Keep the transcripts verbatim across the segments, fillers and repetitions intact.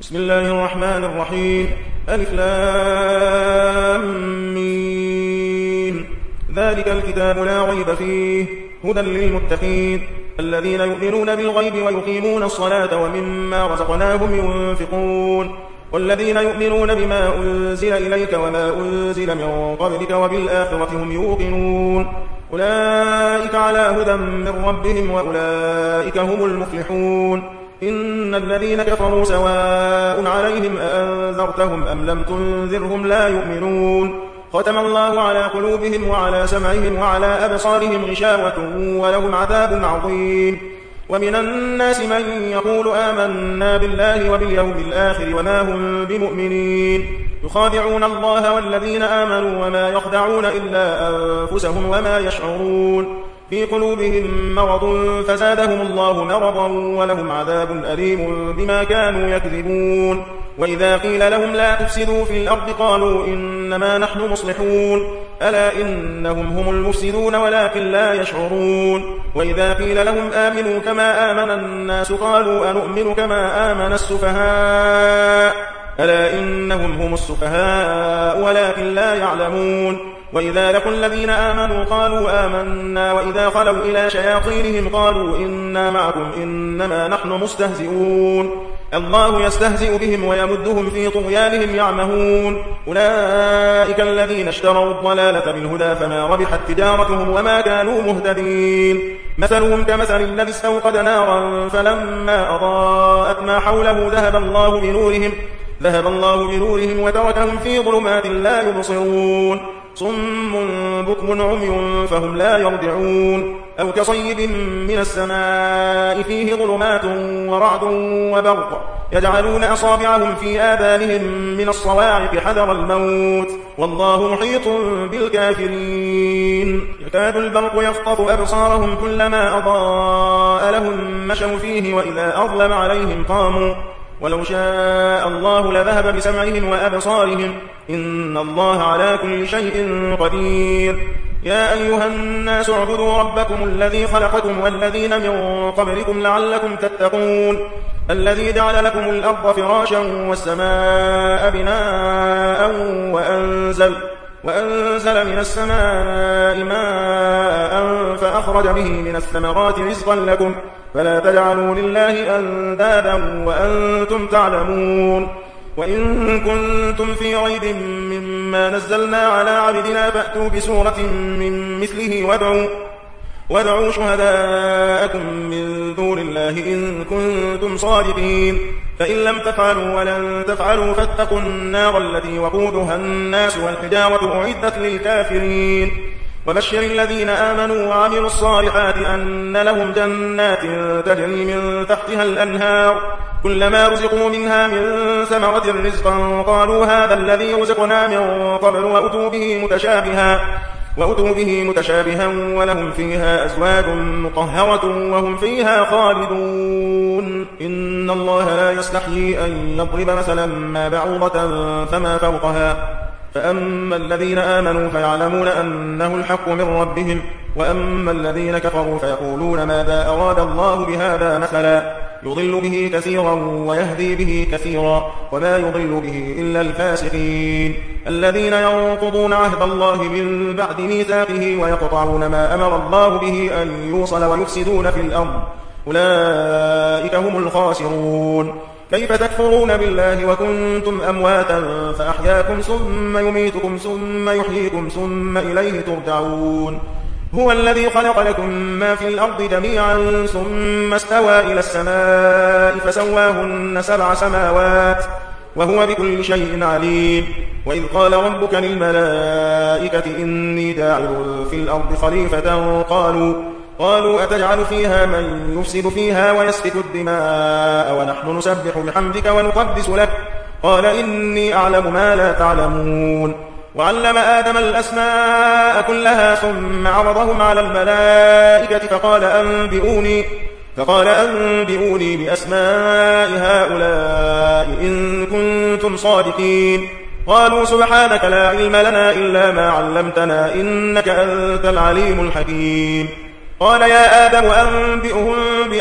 بسم الله الرحمن الرحيم. ألف لام ميم. ذلك الكتاب لا ريب فيه هدى للمتقين الذين يؤمنون بالغيب ويقيمون الصلاة ومما رزقناهم ينفقون والذين يؤمنون بما أنزل إليك وما أنزل من قبلك وبالآخرة هم يوقنون أولئك على هدى من ربهم وأولئك هم المفلحون. إن الذين كفروا سواء عليهم أأنذرتهم أم لم تنذرهم لا يؤمنون. ختم الله على قلوبهم وعلى سمعهم وعلى أبصارهم غشاوة ولهم عذاب عظيم. ومن الناس من يقول آمنا بالله وباليوم الآخر وما هم بمؤمنين يخادعون الله والذين آمنوا وما يخدعون إلا أنفسهم وما يشعرون. في قلوبهم مرض فزادهم الله مرضا ولهم عذاب أليم بما كانوا يكذبون. وإذا قيل لهم لا تفسدوا في الأرض قالوا إنما نحن مصلحون ألا إنهم هم المفسدون ولكن لا يشعرون. وإذا قيل لهم آمنوا كما آمن الناس قالوا أنؤمن كما آمن السفهاء ألا إنهم هم السفهاء ولكن لا يعلمون. وإذا لقوا الذين آمنوا قالوا آمنا وإذا خلوا إلى شياطينهم قالوا إنا معكم إنما نحن مستهزئون. الله يستهزئ بهم ويمدهم في طغيانهم يعمهون. أولئك الذين اشتروا الضلالة بالهدى فما ربحت تجارتهم وما كانوا مهتدين. مثلهم كمثل الذي استوقد نارا فلما أضاءت ما حوله ذهب الله بنورهم ذهب الله بنورهم وتركهم في ظلمات لا يبصرون. صم بكم عمي فهم لا يرجعون. أو كصيب من السماء فيه ظلمات ورعد وبرق يجعلون أصابعهم في آذانهم من الصواعق حذر الموت والله محيط بالكافرين. يكاد البرق يخطف أبصارهم كلما أضاء لهم مشوا فيه وإذا أظلم عليهم قاموا ولو شاء الله لذهب بسمعهم وأبصارهم إن الله على كل شيء قدير. يا أيها الناس اعبدوا ربكم الذي خلقكم والذين من قبلكم لعلكم تتقون الذي جعل لكم الأرض فراشا والسماء بناء وأنزل, وأنزل من السماء ماء فأخرج به من الثمرات رزقا لكم فلا تجعلوا لله أندادا وأنتم تعلمون. وإن كنتم في ريب مما نزلنا على عبدنا فأتوا بسورة من مثله وادعوا, وادعوا شهداءكم من دون الله إن كنتم صادقين. فإن لم تفعلوا ولن تفعلوا فاتقوا النار التي وقودها الناس والحجارة أعدت للكافرين. وبشر الذين آمنوا وعملوا الصالحات أن لهم جنات تجري من تحتها الأنهار كلما رزقوا منها من ثمرة رزقا قالوا هذا الذي رزقنا من قبل وأتوا به متشابها وأتوا به متشابها ولهم فيها أزواج مطهرة وهم فيها خالدون. إن الله لا يستحيي أن يضرب مثلا ما بعوضة فما فوقها فأما الذين آمنوا فيعلمون أنه الحق من ربهم وأما الذين كفروا فيقولون ماذا أراد الله بهذا مثلا يضل به كثيرا ويهدي به كثيرا وما يضل به إلا الفاسقين الذين ينقضون عهد الله من بعد ميثاقه ويقطعون ما أمر الله به أن يوصل ويفسدون في الأرض أولئك هم الخاسرون. كيف تكفرون بالله وكنتم أمواتا فأحياكم ثم يميتكم ثم يحييكم ثم إليه ترجعون. هو الذي خلق لكم ما في الأرض جميعا ثم استوى إلى السماء فسواهن سبع سماوات وهو بكل شيء عليم. وإذ قال ربك للملائكة إني جاعل في الأرض خليفة قالوا قالوا أتجعل فيها من يفسد فيها ويسفك الدماء ونحن نسبح بحمدك ونقدس لك قال إني أعلم ما لا تعلمون. وعلم آدم الأسماء كلها ثم عرضهم على الملائكة فقال أنبئوني, فقال أنبئوني بأسماء هؤلاء إن كنتم صادقين. قالوا سبحانك لا علم لنا إلا ما علمتنا إنك أنت العليم الحكيم. قال يا آدم أنبئهم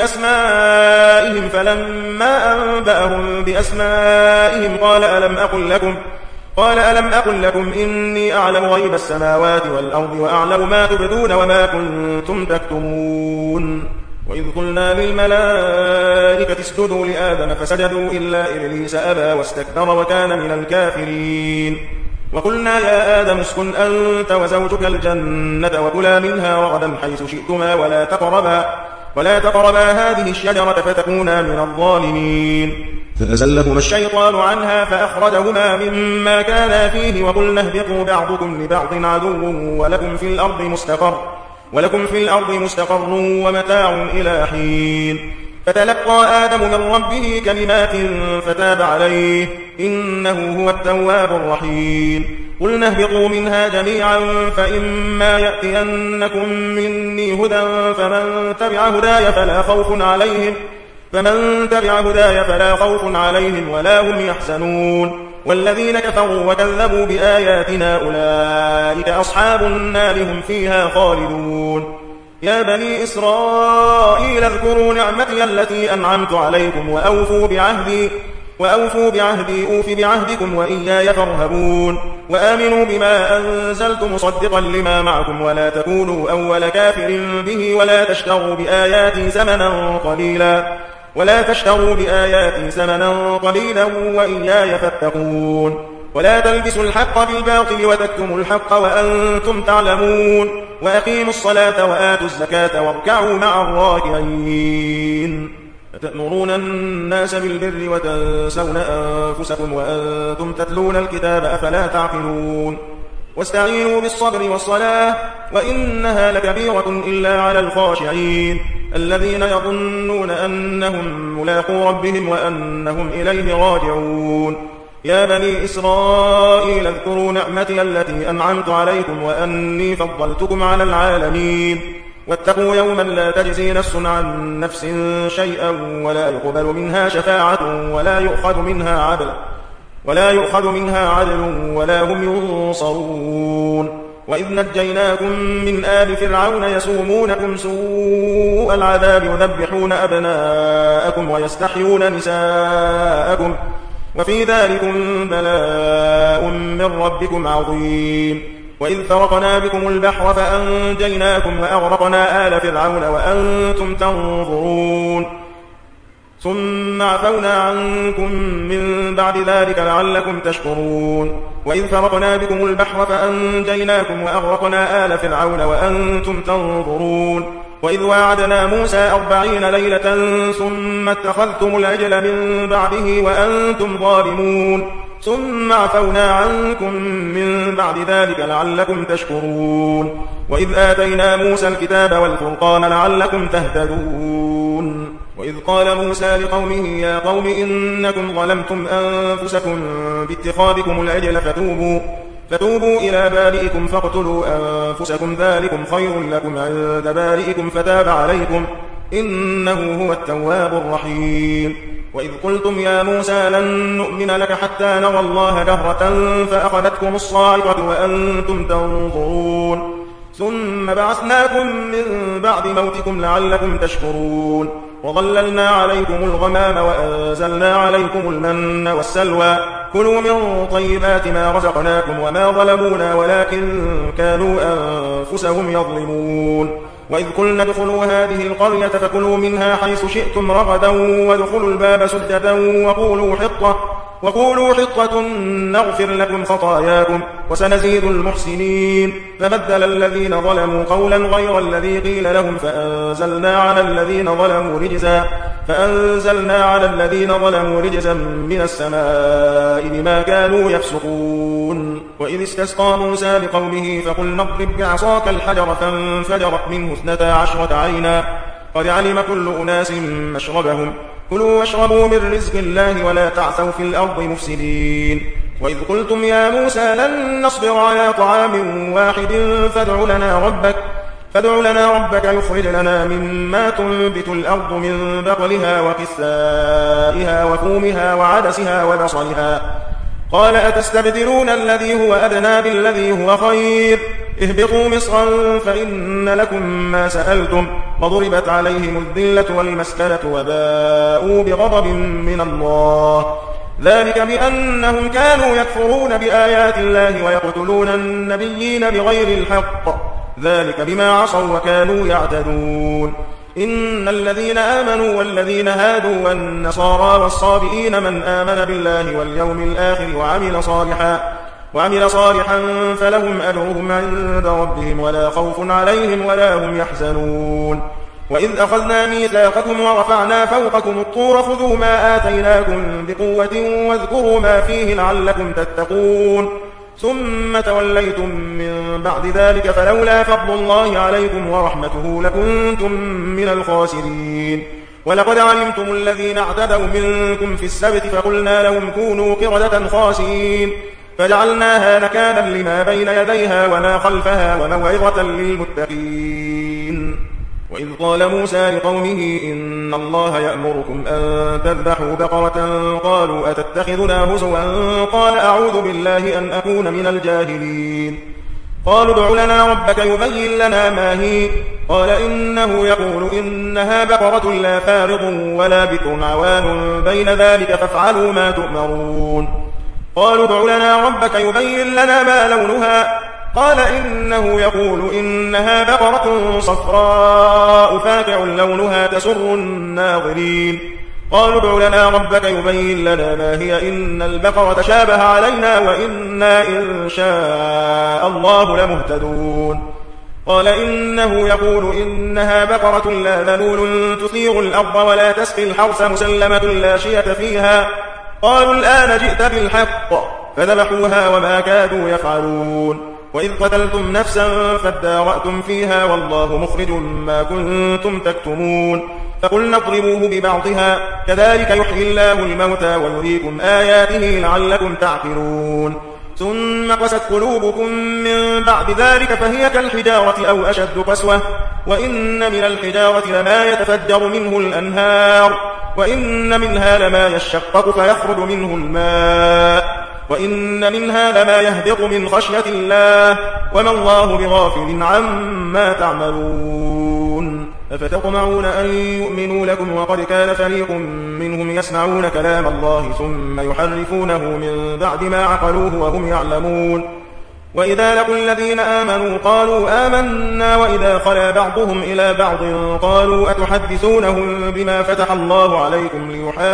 بأسمائهم فلما أنبأهم بأسمائهم قال ألم أقل لكم قال ألم أقل لكم إني أعلم غيب السماوات والأرض وأعلم ما تبدون وما كنتم تكتمون وإذ قلنا للملائكة اسجدوا لآدم فسجدوا إلا إبليس أبى واستكبر وكان من الكافرين وقلنا يا آدم اسكن أنت وزوجك الجنة وكلا منها رغدا حيث شئتما ولا تقربا ولا تقربا هذه الشجرة فتكونا من الظالمين فأزلهما الشيطان عنها فأخرجهما مما كانا فيه وقلنا اهبطوا بعضكم لبعض عدو ولكم في الأرض مستقر ولكم في الأرض مستقر ومتاع إلى حين فتلقى آدم من ربه كلمات فتاب عليه إنه هو التواب الرحيم قلنا اهبطوا منها جميعا فإما يأتينكم مني هدى فمن تبع هداي فلا خوف عليهم فمن تبع هداي فلا خوف عليهم ولا هم يحزنون والذين كفروا وكذبوا بآياتنا أولئك أصحاب النار هم فيها خالدون يا بني إسرائيل اذكروا نعمتي التي أنعمت عليكم وأوفوا بعهدي وأوفوا بعهدي أوف بعهدكم وإياي فارهبون وآمنوا بما أنزلت مصدقا لما معكم ولا تكونوا أول كافر به ولا تشتروا بآياتي ثمنا قليلا ولا تشتروا بآياتي ثمنا قليلا وإياي فاتقون ولا تلبسوا الحق بالباطل وتكتموا الحق وأنتم تعلمون وأقيموا الصلاة وآتوا الزكاة واركعوا مع الراكعين أتأمرون الناس بالبر وتنسون أنفسكم وأنتم تتلون الكتاب أفلا تعقلون واستعينوا بالصبر والصلاة وإنها لكبيرة إلا على الخاشعين الذين يظنون أنهم ملاقو ربهم وأنهم إليه راجعون يا بني إسرائيل اذكروا نعمتي التي أنعمت عليكم وأني فضلتكم على العالمين واتقوا يوما لا تجزي نفس عن نفس شيئا ولا يقبل منها شفاعة ولا يؤخذ منها عدل ولا يؤخذ منها عدل ولا هم ينصرون وإذ نجيناكم من آل فرعون يسومونكم سوء العذاب يذبحون أبناءكم ويستحيون نساءكم وفي ذلكم بلاء من ربكم عظيم وإذ فرقنا بكم البحر فأنجيناكم وأغرقنا آل فرعون وأنتم تنظرون ثم عفونا عنكم من بعد ذلك لعلكم تشكرون وإذ فرقنا بكم البحر فأنجيناكم وأغرقنا آل فرعون وأنتم تنظرون وإذ واعدنا موسى أربعين ليلة ثم اتخذتم العجل من بعده وأنتم ظالمون ثم عفونا عنكم من بعد ذلك لعلكم تشكرون وإذ آتينا موسى الكتاب والفرقان لعلكم تهتدون وإذ قال موسى لقومه يا قوم إنكم ظلمتم أنفسكم باتخاذكم العجل فتوبوا فتوبوا إلى بارئكم فاقتلوا أنفسكم ذلكم خير لكم عند بارئكم فتاب عليكم إنه هو التواب الرحيم وإذ قلتم يا موسى لن نؤمن لك حتى نرى الله جهرة فأخذتكم الصاعقة وأنتم تنظرون ثم بعثناكم من بعد موتكم لعلكم تشكرون وظللنا عليكم الغمام وأنزلنا عليكم المن والسلوى كلوا من طيبات ما رزقناكم وما ظلمونا ولكن كانوا أنفسهم يظلمون وإذ قلنا ادخلوا هذه القرية فكلوا منها حيث شئتم رغدا وادخلوا الباب سجدا وقولوا حطة وقولوا حطة نغفر لكم خطاياكم وسنزيد المحسنين فبدل الذين ظلموا قولا غير الذي قيل لهم فأنزلنا على الذين ظلموا رجزا فأنزلنا على الذين ظلموا رجزا من السماء بما كانوا يفسقون وإذ استسقى موسى لقومه فقلنا اضرب بعصاك الحجر فانفجرت منه اثنتا عشرة عينا قد علم كل أناس مشربهم كلوا واشربوا من رزق الله ولا تعثوا في الأرض مفسدين وإذ قلتم يا موسى لن نصبر على طعام واحد فادع لنا ربك فادع لنا ربك يخرج لنا مما تنبت الأرض من بقلها وقثائها وفومها وعدسها وبصلها قال أتستبدلون الذي هو أدنى بالذي هو خير اهبطوا مصرا فإن لكم ما سألتم وضربت عليهم الذلة والمسكنة وباءوا بغضب من الله ذلك بأنهم كانوا يكفرون بآيات الله ويقتلون النبيين بغير الحق ذلك بما عصوا وكانوا يعتدون إن الذين آمنوا والذين هادوا والنصارى والصابئين من آمن بالله واليوم الآخر وعمل صالحا وعمل صالحا فلهم أجرهم عند ربهم ولا خوف عليهم ولا هم يحزنون وإذ أخذنا ميثاقكم ورفعنا فوقكم الطور خذوا ما آتيناكم بقوة واذكروا ما فيه لعلكم تتقون ثم توليتم من بعد ذلك فلولا فضل الله عليكم ورحمته لكنتم من الخاسرين ولقد علمتم الذين اعتدوا منكم في السبت فقلنا لهم كونوا قردة خاسئين فجعلناها نكالا لما بين يديها وما خلفها وموعظة للمتقين وإذ قال موسى لقومه إن الله يأمركم أن تذبحوا بقرة قالوا أتتخذنا هزوا قال أعوذ بالله أن أكون من الجاهلين قالوا ادع لنا ربك يبين لنا ما هي قال إنه يقول إنها بقرة لا فارض ولا بكر عوان بين ذلك فافعلوا ما تؤمرون قالوا ادع لنا ربك يبين لنا ما لونها قال إنه يقول إنها بقرة صفراء فاقع لونها تسر الناظرين قالوا ادع لنا ربك يبين لنا ما هي إن البقرة شابه علينا وإنا إن شاء الله لمهتدون قال إنه يقول إنها بقرة لا ذلول تثير الأرض ولا تسقي الحرث مسلمة لا شية فيها قالوا الآن جئت بالحق فذبحوها وما كادوا يفعلون وإذ قتلتم نفسا فادارأتم فيها والله مخرج ما كنتم تكتمون فقلنا اضربوه ببعضها كذلك يحيي الله الموتى ويريكم آياته لعلكم تعقلون ثم قست قلوبكم من بعد ذلك فهي كالحجارة أو أشد قسوة وإن من الحجارة لما يتفجر منه الأنهار وإن منها لما يشقق فيخرج منه الماء وإن منها لما يهبط من خشية الله وما الله بغافل عما تعملون أفتطمعون أن يؤمنوا لكم وقد كان فريق منهم يسمعون كلام الله ثم يحرفونه من بعد ما عقلوه وهم يعلمون وإذا لقوا الذين آمنوا قالوا آمنا وإذا خلا بعضهم إلى بعض قالوا أتحدثونهم بما فتح الله عليكم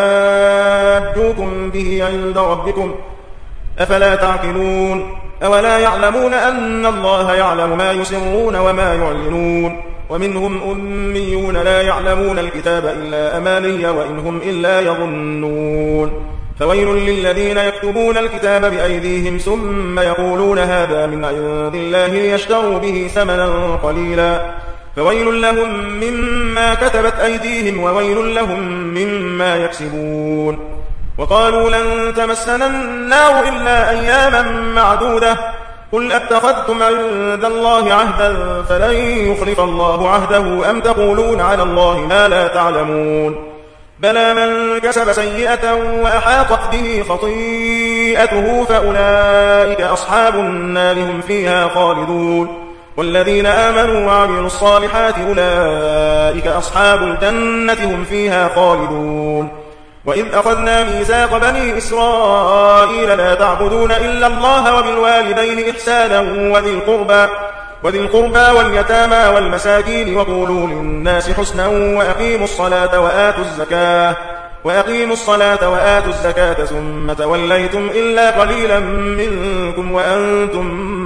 ليحاجوكم به عند ربكم أفلا تعقلون أولا يعلمون أن الله يعلم ما يسرون وما يعلنون ومنهم أميون لا يعلمون الكتاب إلا أماني وإنهم إلا يظنون فويل للذين يكتبون الكتاب بأيديهم ثم يقولون هذا من عند الله ليشتروا به ثمنا قليلا فويل لهم مما كتبت أيديهم وويل لهم مما يكسبون وقالوا لن تمسنا النار إلا أياما معدودة قل أتخذتم عند الله عهدا فلن يخلف الله عهده أم تقولون على الله ما لا تعلمون بلى من كسب سيئة وأحاطت به خطيئته فأولئك أصحاب النار هم فيها خالدون والذين آمنوا وعملوا الصالحات أولئك أصحاب الجنة هم فيها خالدون وإذ أخذنا ميثاق بني إسرائيل لا تعبدون إلا الله وبالوالدين إحسانا وذي القربى وذي القربى واليتامى والمساكين وقولوا للناس حسنا وأقيموا الصلاة وآتوا الزكاة وأقيموا الصلاة وآتوا الزكاة ثم توليتم إلا قليلا منكم وأنتم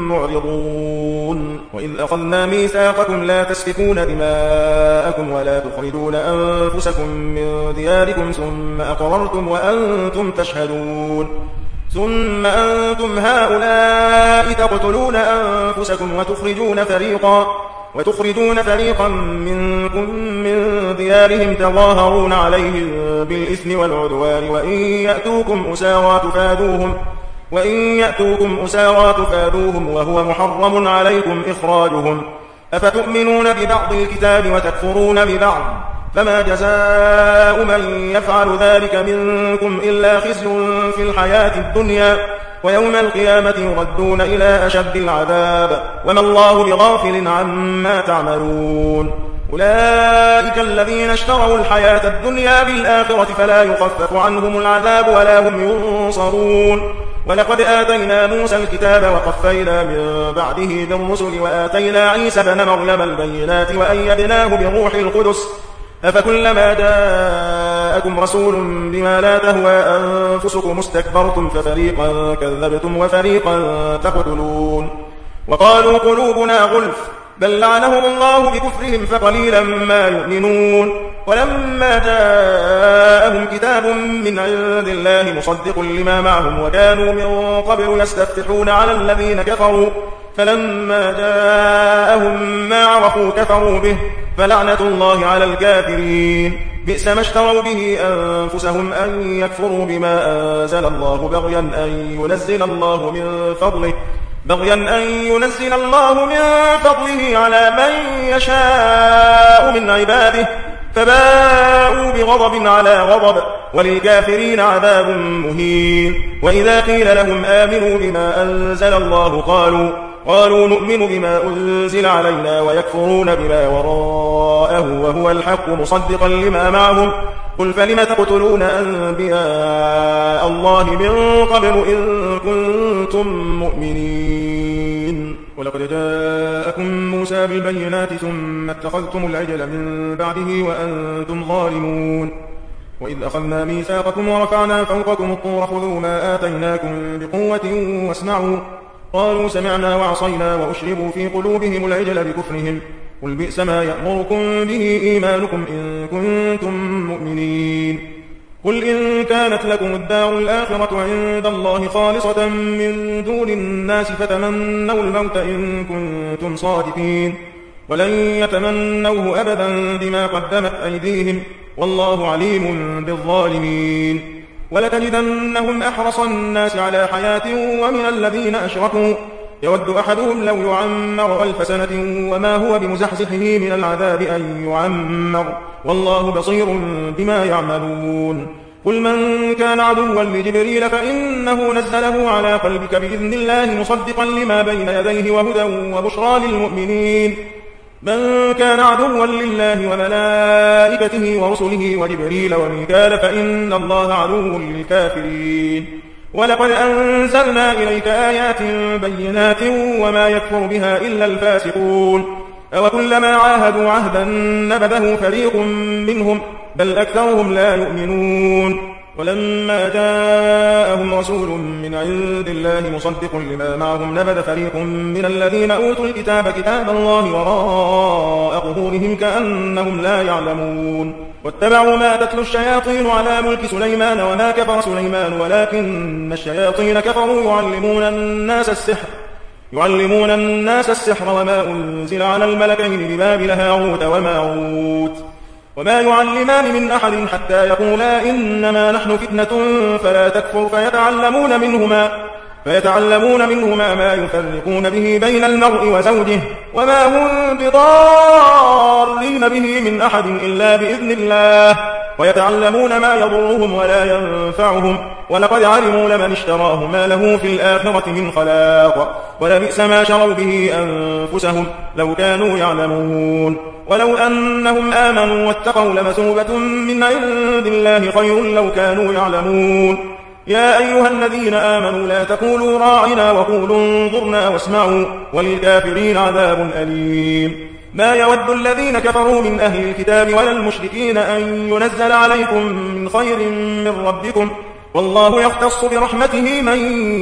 معرضون وإذ أخذنا ميثاقكم لا تسفكون دماءكم ولا تخرجون أنفسكم من دياركم ثم أقررتم وأنتم تشهدون ثم أنتم هؤلاء تقتلون أنفسكم وتخرجون فريقا وتخرجون فريقا منكم من ديارهم تظاهرون عليهم بالإثم والعدوان وإن يأتوكم أسارى تفادوهم وإن يأتوكم أسارى تفادوهم وهو محرم عليكم إخراجهم أفتؤمنون ببعض الكتاب وتكفرون ببعض فما جزاء من يفعل ذلك منكم إلا خزي في الحياة الدنيا ويوم القيامة يردون إلى أشد العذاب وما الله بغافل عما تعملون. أولئك الذين اشتروا الحياة الدنيا بالآخرة فلا يخفف عنهم العذاب ولا هم ينصرون. ولقد آتينا موسى الكتاب وقفينا من بعده بالرسل وآتينا عيسى بن مريم البينات وأيدناه بروح القدس أفكلما جاءكم رسول بما لا تهوى أنفسكم استكبرتم ففريقا كذبتم وفريقا تقتلون. وقالوا قلوبنا غلف بل لعنهم الله بكفرهم فقليلا ما يؤمنون. ولما جاءهم كتاب من عند الله مصدق لما معهم وكانوا من قبل يستفتحون على الذين كفروا فلما جاءهم ما عرفوا كفروا به فلعنة الله على الكافرين. بئس ما اشتروا به أنفسهم أن يكفروا بما أنزل الله بغيا أن ينزل الله من فضله بغيا أن ينزل الله من فضله على من يشاء من عباده فباءوا بغضب على غضب وللكافرين عذاب مهين. وإذا قيل لهم آمنوا بما أنزل الله قالوا قالوا نؤمن بما أنزل علينا ويكفرون بما وراءه وهو الحق مصدقا لما معهم قل فلم تقتلون أنبياء الله من قبل إن كنتم مؤمنين. ولقد جاءكم موسى بالبينات ثم اتخذتم العجل من بعده وأنتم ظالمون. وإذ أخذنا ميثاقكم ورفعنا فوقكم الطور خذوا ما آتيناكم بقوة واسمعوا قالوا سمعنا وعصينا وأشربوا في قلوبهم العجل بكفرهم قل بئس ما يأمركم به إيمانكم إن كنتم مؤمنين. قل إن كانت لكم الدار الآخرة عند الله خالصة من دون الناس فتمنوا الموت إن كنتم صادقين ولن يتمنوه أبدا بما قدمت أيديهم والله عليم بالظالمين. ولتجدنهم أحرص الناس على حياة ومن الذين أشركوا يود أحدهم لو يعمر ألف سنة وما هو بمزحزحه من العذاب أن يعمر والله بصير بما يعملون. قل من كان عدوا لجبريل فإنه نزله على قلبك بإذن الله مصدقا لما بين يديه وهدى وبشرى للمؤمنين. من كان عدوا لله وملائكته ورسله وجبريل وميكال فإن الله عدو للكافرين. ولقد أنزلنا إليك آيات بينات وما يكفر بها إلا الفاسقون. أوكلما عاهدوا عهدا نبذه فريق منهم بل أكثرهم لا يؤمنون. ولما جاءهم رسول من عند الله مصدق لما معهم نبذ فريق من الذين أوتوا الكتاب كتاب الله وراء ظهورهم كأنهم لا يعلمون. واتبعوا ما تتلو الشياطين على ملك سليمان وما كفر سليمان ولكن الشياطين كفروا يعلمون الناس السحر يعلمون الناس السحر وما أنزل على الملكين ببابل هاروت وماروت وما يعلمان من أحد حتى يقولا إنما نحن فتنة فلا تكفر فيتعلمون منهما فيتعلمون منهما ما يفرقون به بين المرء وزوجه وما هم بضارين به من أحد إلا بإذن الله ويتعلمون ما يضرهم ولا ينفعهم ولقد علموا لمن اشتراه ما له في الآخرة من خلاق ولبئس ما شروا به أنفسهم لو كانوا يعلمون. ولو أنهم آمنوا واتقوا لمثوبة من عند الله خير لو كانوا يعلمون. يا أيها الذين آمنوا لا تقولوا راعنا وقولوا انظرنا واسمعوا وللكافرين عذاب أليم. ما يود الذين كفروا من أهل الكتاب ولا المشركين أن ينزل عليكم من خير من ربكم والله يختص برحمته من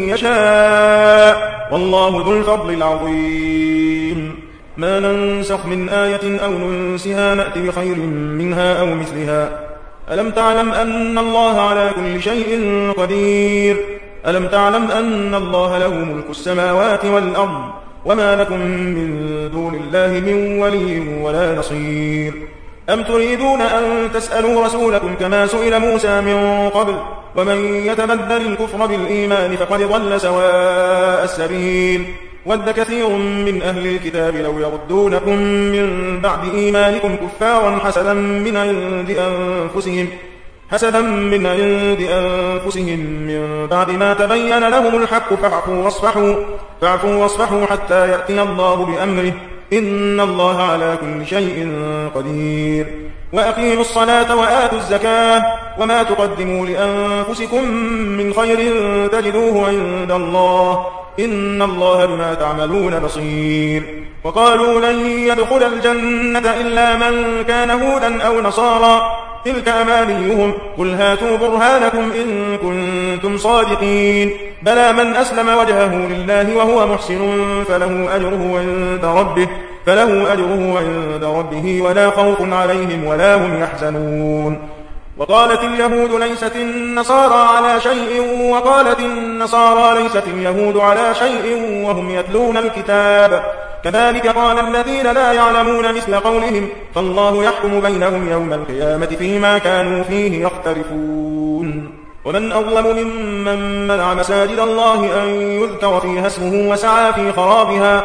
يشاء والله ذو الفضل العظيم. ما ننسخ من آية أو ننسها نأت بخير منها أو مثلها. ألم تعلم أن الله على كل شيء قدير. ألم تعلم أن الله له ملك السماوات والأرض وما لكم من دون الله من ولي ولا نصير. أم تريدون أن تسألوا رسولكم كما سئل موسى من قبل ومن يتبدل الكفر بالإيمان فقد ضل سواء السبيل. ود كثير من أهل الكتاب لو يردونكم من بعد إيمانكم كفارا حسدا من عند أنفسهم حسدا من عند أنفسهم من بعد ما تبين لهم الحق فاعفوا واصفحوا, فاعفوا واصفحوا حتى يأتي الله بأمره إن الله على كل شيء قدير وأقيموا الصلاة وآتوا الزكاة وما تقدموا لأنفسكم من خير تجدوه عند الله إن الله بما تعملون بصير وقالوا لن يدخل الجنة إلا من كان هودا أو نصارى تلك أمانيهم قل هاتوا برهانكم إن كنتم صادقين بلى من أسلم وجهه لله وهو محسن فله أجره عند ربه فله أجره عند ربه ولا خوف عليهم ولا هم يحزنون وقالت اليهود ليست النصارى على شيء وقالت النصارى ليست اليهود على شيء وهم يتلون الكتاب كذلك قال الذين لا يعلمون مثل قولهم فالله يحكم بينهم يوم القيامة فيما كانوا فيه يختلفون ومن أظلم ممن منع مساجد الله أن يذكر فيها اسمه وسعى في خرابها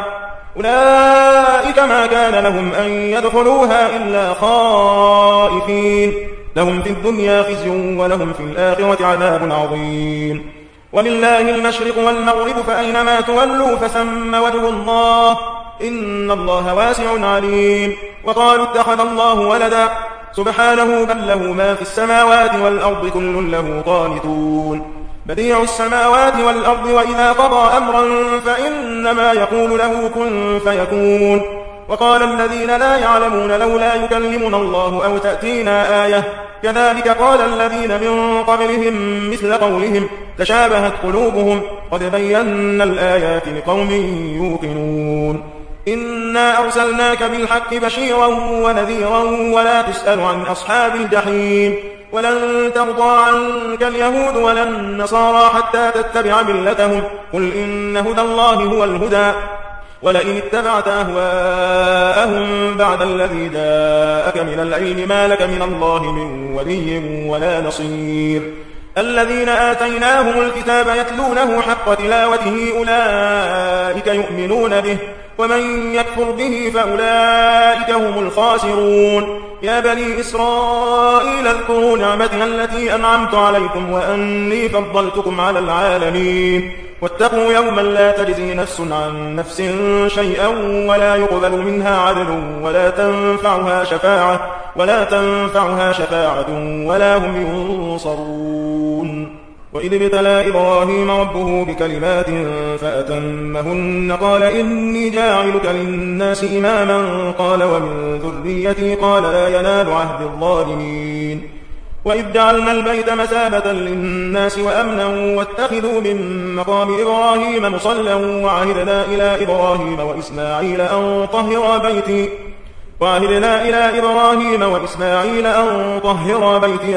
أولئك ما كان لهم أن يدخلوها إلا خائفين لهم في الدنيا خزي ولهم في الآخرة عذاب عظيم ولله المشرق والمغرب فأينما تولوا فثم وجه الله إن الله واسع عليم وقالوا اتخذ الله ولدا سبحانه بل له ما في السماوات والأرض كل له قانتون بديع السماوات والأرض وإذا قضى أمرا فإنما يقول له كن فيكون وقال الذين لا يعلمون لولا يكلمنا الله أو تأتينا آية كذلك قال الذين من قبلهم مثل قولهم تشابهت قلوبهم قد بينا الآيات لقوم يوقنون إنا أرسلناك بالحق بشيرا ونذيرا ولا تسأل عن أصحاب الجحيم ولن ترضى عنك اليهود ولا النصارى حتى تتبع ملتهم قل إن هدى الله هو الهدى ولئن اتبعت أهواءهم بعد الذي جاءك من العلم ما لك من الله من ولي ولا نصير الذين آتيناهم الكتاب يتلونه حق تلاوته أولئك يؤمنون به ومن يكفر به فأولئك هم الخاسرون يا بني إسرائيل اذكروا نعمتي التي أنعمت عليكم وأني فضلتكم على العالمين واتقوا يوما لا تجزي نفس عن نفس شيئا ولا يقبل منها عدل ولا تنفعها شفاعة ولا تنفعها شفاعة ولا هم ينصرون وإذ ابتلى إبراهيم ربه بكلمات فأتمهن قال إني جاعلك للناس إماما قال ومن ذريتي قال لا ينال عهد الظالمين وإذ جعلنا البيت مثابة للناس وأمنا واتخذوا من مقام إبراهيم مصلى وعهدنا إلى إبراهيم وإسماعيل أن طهر بيتي وعهدنا إلى إبراهيم وإسماعيل أن طهر بيتي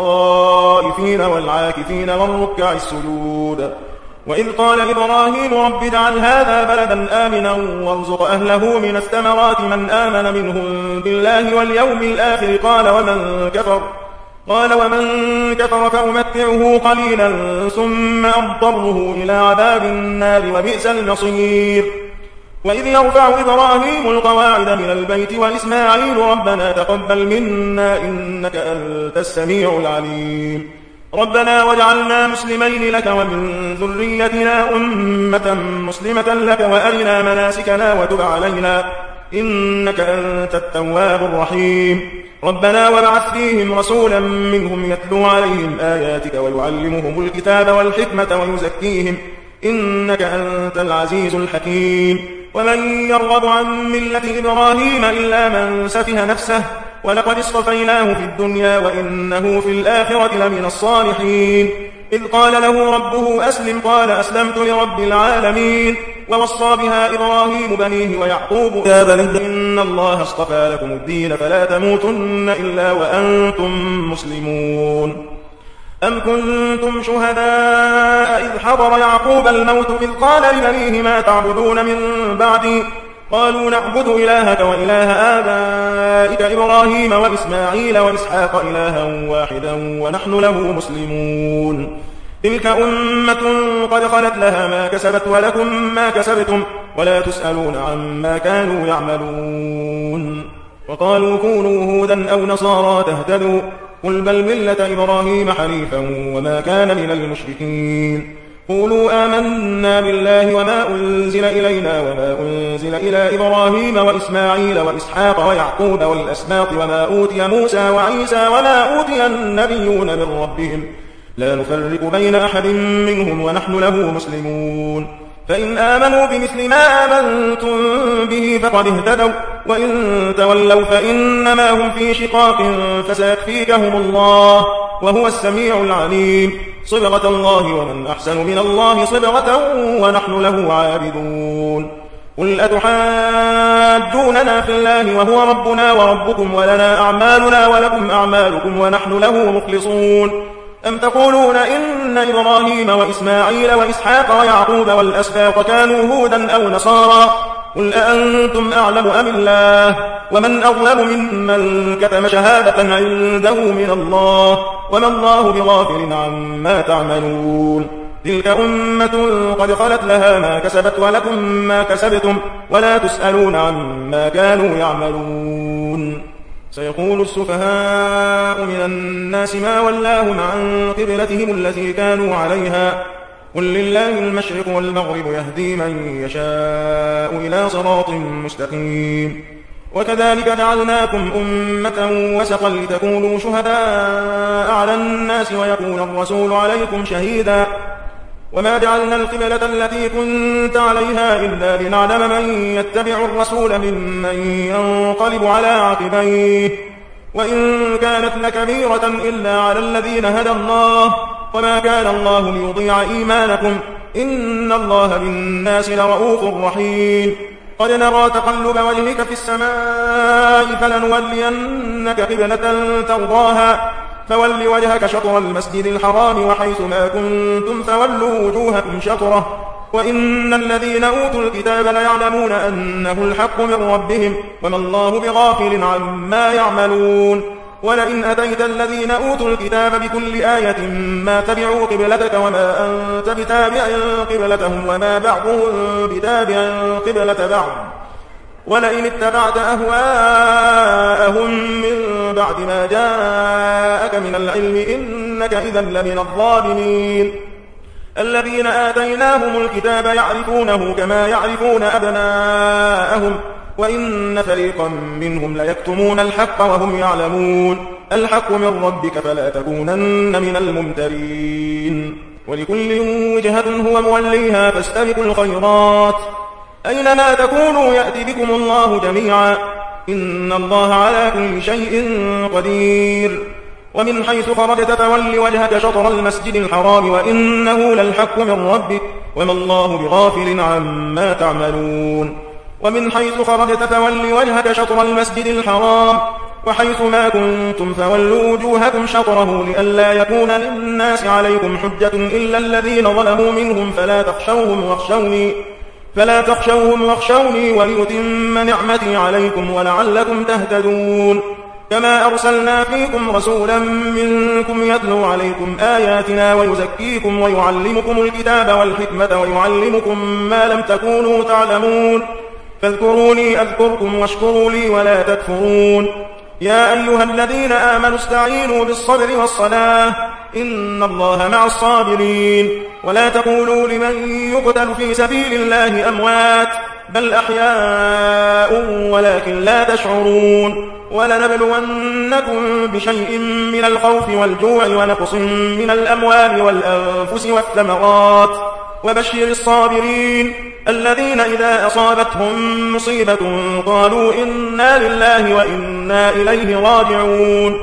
للطائفين والعاكفين والركع السجود وإذ قال إبراهيم رب اجعل هذا بلدا آمنا وارزق أهله من الثمرات من آمن منهم بالله واليوم الآخر قال ومن كفر قال ومن كفر فأمتعه قليلا ثم أضطره إلى عذاب النار وبئس المصير وإذ يرفع إبراهيم القواعد من البيت وإسماعيل ربنا تقبل منا إنك أنت السميع العليم ربنا واجعلنا مسلمين لك ومن ذريتنا أمة مسلمة لك وأرنا مناسكنا وتب علينا إنك أنت التواب الرحيم ربنا وابعث فيهم رسولا منهم يتلو عليهم آياتك ويعلمهم الكتاب والحكمة ويزكيهم إنك أنت العزيز الحكيم ومن يرغب عن ملة إبراهيم إلا من سفه نفسه ولقد اصطفيناه في الدنيا وإنه في الآخرة لمن الصالحين إذ قال له ربه أسلم قال أسلمت لرب العالمين ووصى بها إبراهيم بنيه ويعقوب يا بني إن الله اصطفى لكم الدين فلا تموتن إلا وأنتم مسلمون أم كنتم شهداء إذ حضر يعقوب الموت إذ قال لبنيه ما تعبدون من بعدي قالوا نعبد إلهك وإله آبائك إبراهيم وإسماعيل وإسحاق إلها واحدا ونحن له مسلمون تلك أمة قد خلت لها ما كسبت ولكم ما كسبتم ولا تسألون عما كانوا يعملون وقالوا كونوا هودا أو نصارى تهتدوا قل بل ملة إبراهيم حنيفا وما كان من المشركين قولوا آمنا بالله وما أنزل إلينا وما أنزل إلى إبراهيم وإسماعيل وإسحاق ويعقوب والأسباط وما أوتي موسى وعيسى وما أوتي النبيون من ربهم لا نفرق بين أحد منهم ونحن له مسلمون فإن آمنوا بمثل ما آمنتم به فقد اهتدوا وإن تولوا فإنما هم في شقاق فسيكفيكهم الله وهو السميع العليم صبغة الله ومن أحسن من الله صبغة ونحن له عابدون قل أتحاجوننا في الله وهو ربنا وربكم ولنا أعمالنا ولكم أعمالكم ونحن له مخلصون أم تقولون إن إبراهيم وإسماعيل وإسحاق ويعقوب والأسباط كانوا هودا أو نصارى قل أأنتم أعلم أم الله ومن أظلم ممن كتم شهادة عنده من الله وما الله بغافل عما تعملون تلك أمة قد خلت لها ما كسبت ولكم ما كسبتم ولا تسألون عما كانوا يعملون سيقول السفهاء من الناس ما ولاهم عن قبلتهم التي كانوا عليها قل لله المشرق والمغرب يهدي من يشاء إلى صراط مستقيم وكذلك جعلناكم أمة وسطا لتكونوا شهداء على الناس ويكون الرسول عليكم شهيدا وما جعلنا القبلة التي كنت عليها إلا لنعلم من يتبع الرسول ممن ينقلب على عقبيه وإن كانت لكبيرة إلا على الذين هدى الله وما كان الله ليضيع إيمانكم إن الله بالناس لرؤوف رحيم قد نرى تقلب وجهك في السماء فلنولينك قبلة ترضاها فول وجهك شطر المسجد الحرام وحيث ما كنتم فولوا وجوهكم شطره وإن الذين أوتوا الكتاب ليعلمون أنه الحق من ربهم وما الله بغافل عما يعملون ولئن أتيت الذين أوتوا الكتاب بكل آية ما تبعوا قبلتك وما أنت بتابع قبلتهم وما بعضهم بتابع قبلة بعض ولئن اتبعت أهواءهم من بعد ما جاءك من العلم إنك إذا لمن الظالمين الذين آتيناهم الكتاب يعرفونه كما يعرفون أبناءهم وإن فريقا منهم ليكتمون الحق وهم يعلمون الحق من ربك فلا تكونن من الممترين ولكل وجهة هو موليها فاستبقوا الخيرات أينما تكونوا يأتي بكم الله جميعا إن الله على كل شيء قدير ومن حيث خرجت فول وجهك شطر المسجد الحرام وإنه للحق من ربك وما الله بغافل عما تعملون ومن حيث خرجت فول وجهك شطر المسجد الحرام وحيث ما كنتم فولوا وجوهكم شطره لئلا يكون للناس عليكم حجة إلا الذين ظلموا منهم فلا تخشوهم واخشوني فلا تخشوهم واخشوني وليتم نعمتي عليكم ولعلكم تهتدون كما أرسلنا فيكم رسولا منكم يتلو عليكم آياتنا ويزكيكم ويعلمكم الكتاب والحكمة ويعلمكم ما لم تكونوا تعلمون فاذكروني أذكركم واشكروا لي ولا تكفرون يا أيها الذين آمنوا استعينوا بالصبر والصلاة إن الله مع الصابرين ولا تقولوا لمن يقتل في سبيل الله أموات بل أحياء ولكن لا تشعرون ولنبلونكم بشيء من الخوف والجوع ونقص من الأموال والأنفس والثمرات وبشر الصابرين الذين إذا أصابتهم مصيبة قالوا إنا لله وإنا إليه راجعون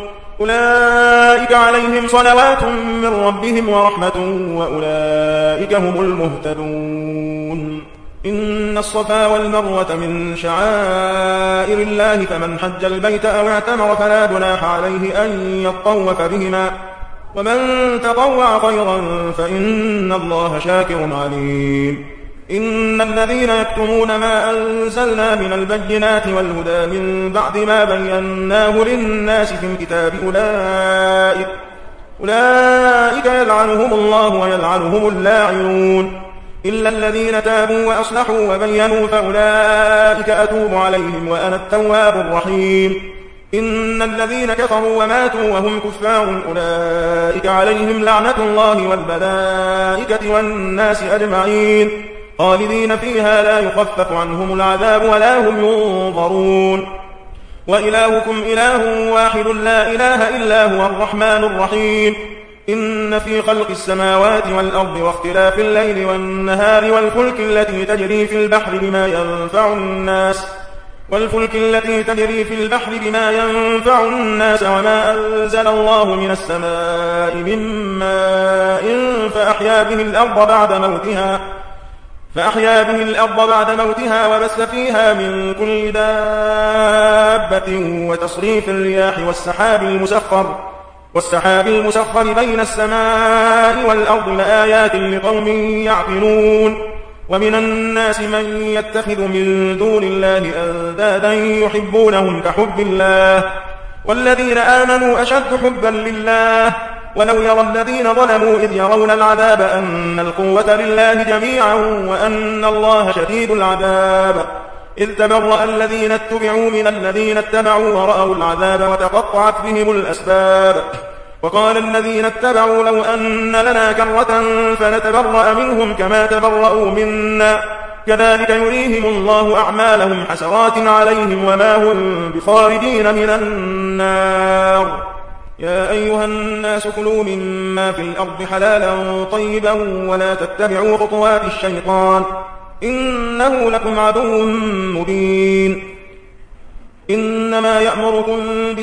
أولئك عليهم صلوات من ربهم ورحمة وأولئك هم المهتدون إن الصفا والمروة من شعائر الله فمن حج البيت أو اعتمر فلا جناح عليه أن يطوف بهما ومن تطوع خيرا فإن الله شاكر عليم إن الذين يكتمون ما أنزلنا من البينات والهدى من بعد ما بيناه للناس في الكتاب أولئك, أولئك يلعنهم الله ويلعنهم اللاعنون إلا الذين تابوا وأصلحوا وبينوا فأولئك أتوب عليهم وأنا التواب الرحيم إن الذين كفروا وماتوا وهم كفار أولئك عليهم لعنة الله والملائكة والناس أجمعين خالدين فيها لا يخفف عنهم العذاب ولا هم ينظرون وإلهكم إله واحد لا إله إلا هو الرحمن الرحيم إن في خلق السماوات والأرض واختلاف الليل والنهار والفلك التي تجري في البحر بما ينفع الناس والفلك التي تجري في البحر بما ينفع الناس وما أنزل الله من السماء من ماء فأحيا به الأرض بعد موتها فأحيا به الأرض بعد موتها وبث فيها من كل دابة وتصريف الرياح والسحاب المسخر والسحاب المسخر بين السماء والأرض لآيات لقوم يعقلون ومن الناس من يتخذ من دون الله أندادا يحبونهم كحب الله والذين آمنوا أشد حبا لله ولو يرى الذين ظلموا إذ يرون العذاب أن القوة لله جميعا وأن الله شديد العذاب إذ تبرأ الذين اتبعوا من الذين اتبعوا ورأوا العذاب وتقطعت بهم الأسباب وقال الذين اتبعوا لو أن لنا كرة فنتبرأ منهم كما تبرأوا منا كذلك يريهم الله أعمالهم حسرات عليهم وما هم بخارجين من النار يا أيها الناس كلوا مما في الأرض حلالا طيبا ولا تتبعوا خطوات الشيطان إنه لكم عدو مبين إنما يأمركم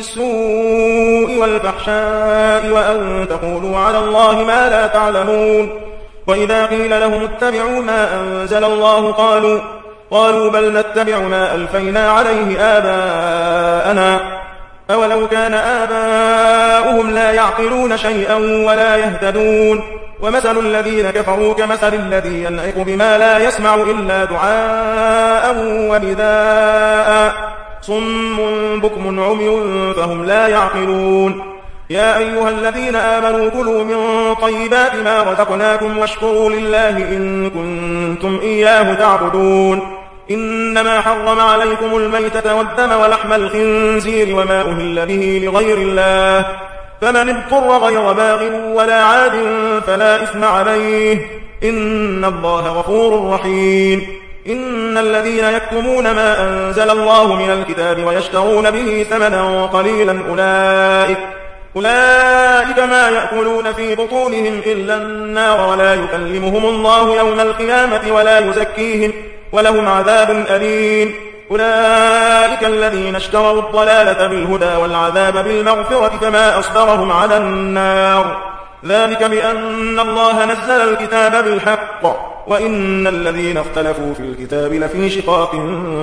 بالسوء والفحشاء وأن تقولوا على الله ما لا تعلمون وإذا قيل لهم اتبعوا ما أنزل الله قالوا قالوا بل نتبع ما ألفينا عليه آباءنا أولو كان آباؤهم لا يعقلون شيئا ولا يهتدون ومثل الذين كفروا كمثل الذي ينعق بما لا يسمع إلا دعاء ونداء صم بكم عمي فهم لا يعقلون يا أيها الذين آمنوا كلوا من طيبات ما رزقناكم واشكروا لله إن كنتم إياه تعبدون إنما حرم عليكم الميتة والدم ولحم الخنزير وما أهل به لغير الله فمن اضطر غير باغ ولا عاد فلا إثم عليه إن الله غفور رحيم إن الذين يكتمون ما أنزل الله من الكتاب ويشترون به ثمنا قليلا أولئك أولئك ما يأكلون في بطونهم إلا النار ولا يكلمهم الله يوم القيامة ولا يزكيهم ولهم عذاب أليم أولئك الذين اشتروا الضلالة بالهدى والعذاب بالمغفرة فما أصبرهم على النار ذلك بأن الله نزل الكتاب بالحق وإن الذين اختلفوا في الكتاب لفي شقاق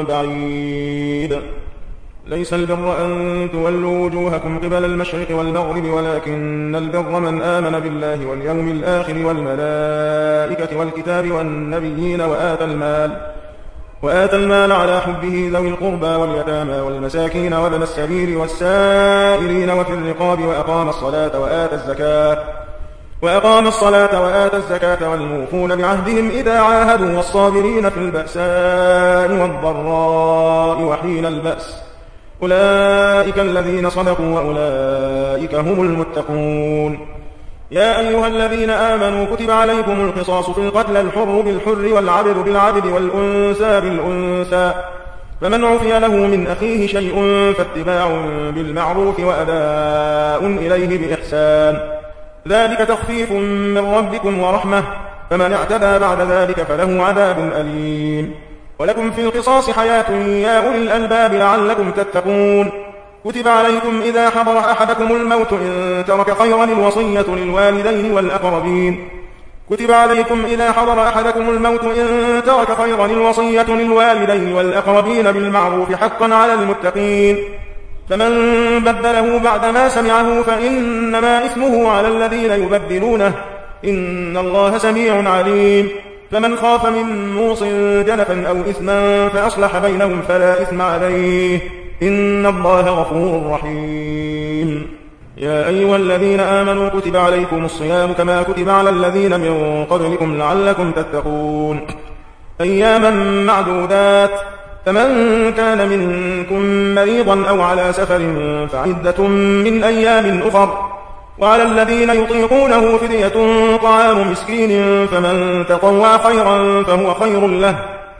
بعيد ليس البر أن تولوا وجوهكم قبل المشرق والمغرب ولكن البر من آمن بالله واليوم الآخر والملائكة والكتاب والنبيين وآتى المال وآتى المال على حبه ذوي القربى واليتامى والمساكين وابن السبيل والسائلين وفي الرقاب وأقام الصلاة وآتى الزكاة وأقام الصلاة وآتى الزكاة والموفون بعهدهم إذا عاهدوا والصابرين في البأساء والضراء وحين البأس أولئك الذين صدقوا وأولئك هم المتقون يا أيها الذين آمنوا كتب عليكم القصاص في القتل الحر بالحر والعبد بالعبد والأنثى بالأنثى فمن عفي له من أخيه شيء فاتباع بالمعروف وأداء إليه بإحسان ذلك تخفيف من ربكم ورحمة فمن اعتدى بعد ذلك فله عذاب أليم ولكم في القصاص حياة يا أولي الألباب لعلكم تتقون كتب عليكم إذا حضر أحدكم الموت إن ترك خيرا الوصية للوالدين والأقربين كتب عليكم إذا حضر أحدكم الموت إن ترك خيرا الوصية للوالدين والأقربين بالمعروف حقا على المتقين فمن بدله بعدما سمعه فإنما إثمه على الذين يبدلونه إن الله سميع عليم فمن خاف من موص جنفا أو إثما فأصلح بينهم فلا إثم عليه إن الله غفور رحيم يا أيها الذين آمنوا كتب عليكم الصيام كما كتب على الذين من قبلكم لعلكم تتقون أياما معدودات فمن كان منكم مريضا أو على سفر فعدة من أيام أخر وعلى الذين يطيقونه فدية طعام مسكين فمن تطوع خيرا فهو خير له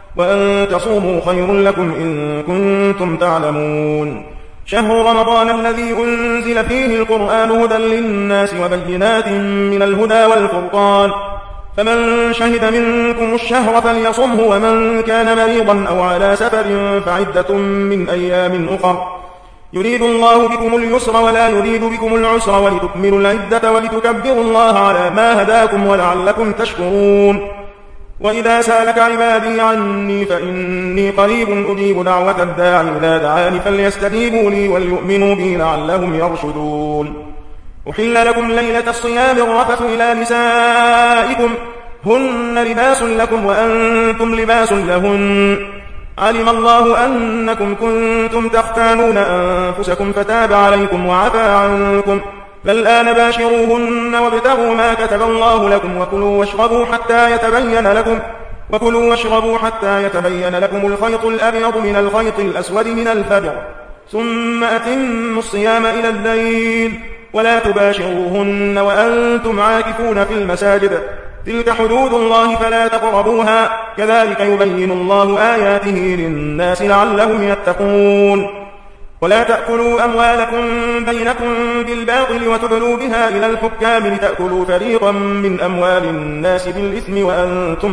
وأن تصوموا خير لكم إن كنتم تعلمون شهر رمضان الذي أنزل فيه القرآن هدى للناس وبينات من الهدى والفرقان فمن شهد منكم الشهر فليصمه ومن كان مريضا أو على سفر فعدة من أيام أخر يريد الله بكم اليسر ولا يريد بكم العسر ولتكملوا العدة ولتكبروا الله على ما هداكم ولعلكم تشكرون وإذا سألك عبادي عني فإني قريب أجيب دعوة الداعي إذا دعاني فليستجيبوا لي وليؤمنوا بي لعلهم يرشدون أحل لكم ليلة الصيام الرفث إلى نسائكم هن لباس لكم وأنتم لباس لهن علم الله أنكم كنتم تختانون أنفسكم فتاب عليكم وعفى عنكم فالآن باشروهن وابتغوا ما كتب الله لكم وكلوا واشربوا حتى يتبين لكم وكلوا واشربوا حتى يتبين لكم الخيط الأبيض من الخيط الأسود من الفجر ثم أتموا الصيام إلى الليل ولا تباشروهن وأنتم عاكفون في المساجد تلك حدود الله فلا تقربوها كذلك يبين الله آياته للناس لعلهم يتقون ولا تأكلوا أموالكم بينكم بالباطل وتدلوا بها إلى الحكام لتأكلوا فريقا من أموال الناس بالإثم وأنتم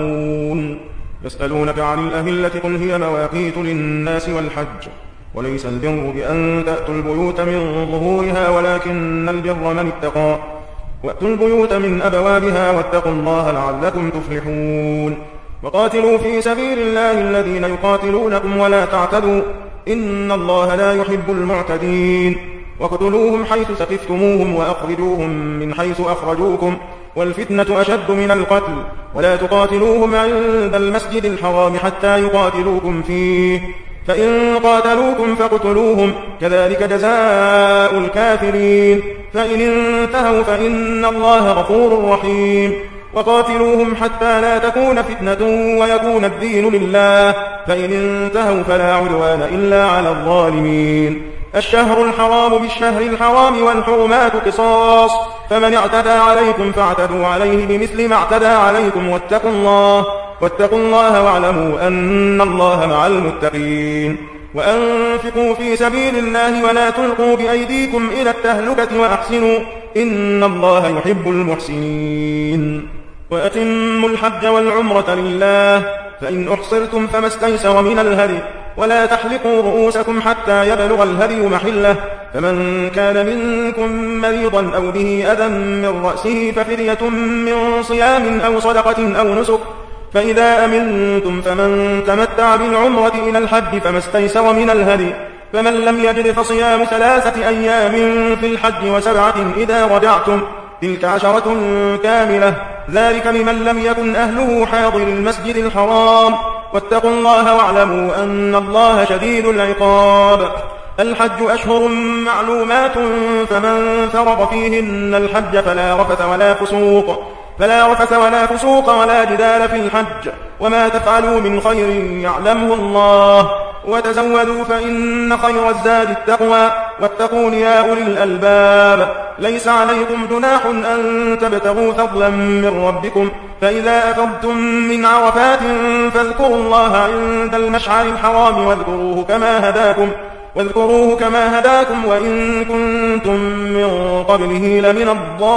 تعلمون يسألونك عن الأهلة قل هي مواقيت للناس والحج وليس البر بأن تأتوا البيوت من ظهورها ولكن البر من اتقى وأتوا البيوت من أبوابها واتقوا الله لعلكم تفلحون وقاتلوا في سبيل الله الذين يقاتلونكم ولا تعتدوا إن الله لا يحب المعتدين واقتلوهم حيث ثقفتموهم وأخرجوهم من حيث أخرجوكم والفتنة أشد من القتل ولا تقاتلوهم عند المسجد الحرام حتى يقاتلوكم فيه فإن قاتلوكم فاقتلوهم كذلك جزاء الكافرين فإن انتهوا فإن الله غفور رحيم وقاتلوهم حتى لا تكون فتنة ويكون الدين لله فإن انتهوا فلا عدوان إلا على الظالمين الشهر الحرام بالشهر الحرام والحرمات قصاص فمن اعتدى عليكم فاعتدوا عليه بمثل ما اعتدى عليكم واتقوا الله واتقوا الله واعلموا أن الله مع المتقين وأنفقوا في سبيل الله ولا تلقوا بأيديكم إلى التهلكة وأحسنوا إن الله يحب المحسنين وأتموا الحج والعمرة لله فإن أحصرتم فما استيسر من الهدي ولا تحلقوا رؤوسكم حتى يبلغ الهدي محله فمن كان منكم مريضا أو به أذى من رأسه ففدية من صيام أو صدقة أو نسك فإذا أمنتم فمن تمتع بالعمرة إلى الحج فما استيسر من الهدي فمن لم يجد فصيام ثلاثة أيام في الحج وسبعة إذا رجعتم تلك عشرة كاملة ذلك لمن لم يكن أهله حاضر المسجد الحرام واتقوا الله واعلموا أن الله شديد العقاب الحج أشهر معلومات فمن فرض فيهن الحج فلا رفث ولا فسوق فلا رفث ولا فسوق ولا جدال في الحج وما تفعلوا من خير يعلمه الله وتزودوا فإن خير الزاد التقوى واتقون يا أولي الألباب ليس عليكم جناح أن تبتغوا فضلا من ربكم فإذا أفضتم من عرفات فاذكروا الله عند المشعر الحرام واذكروه كما هداكم واذكروه كما هداكم وإن كنتم من قبله لمن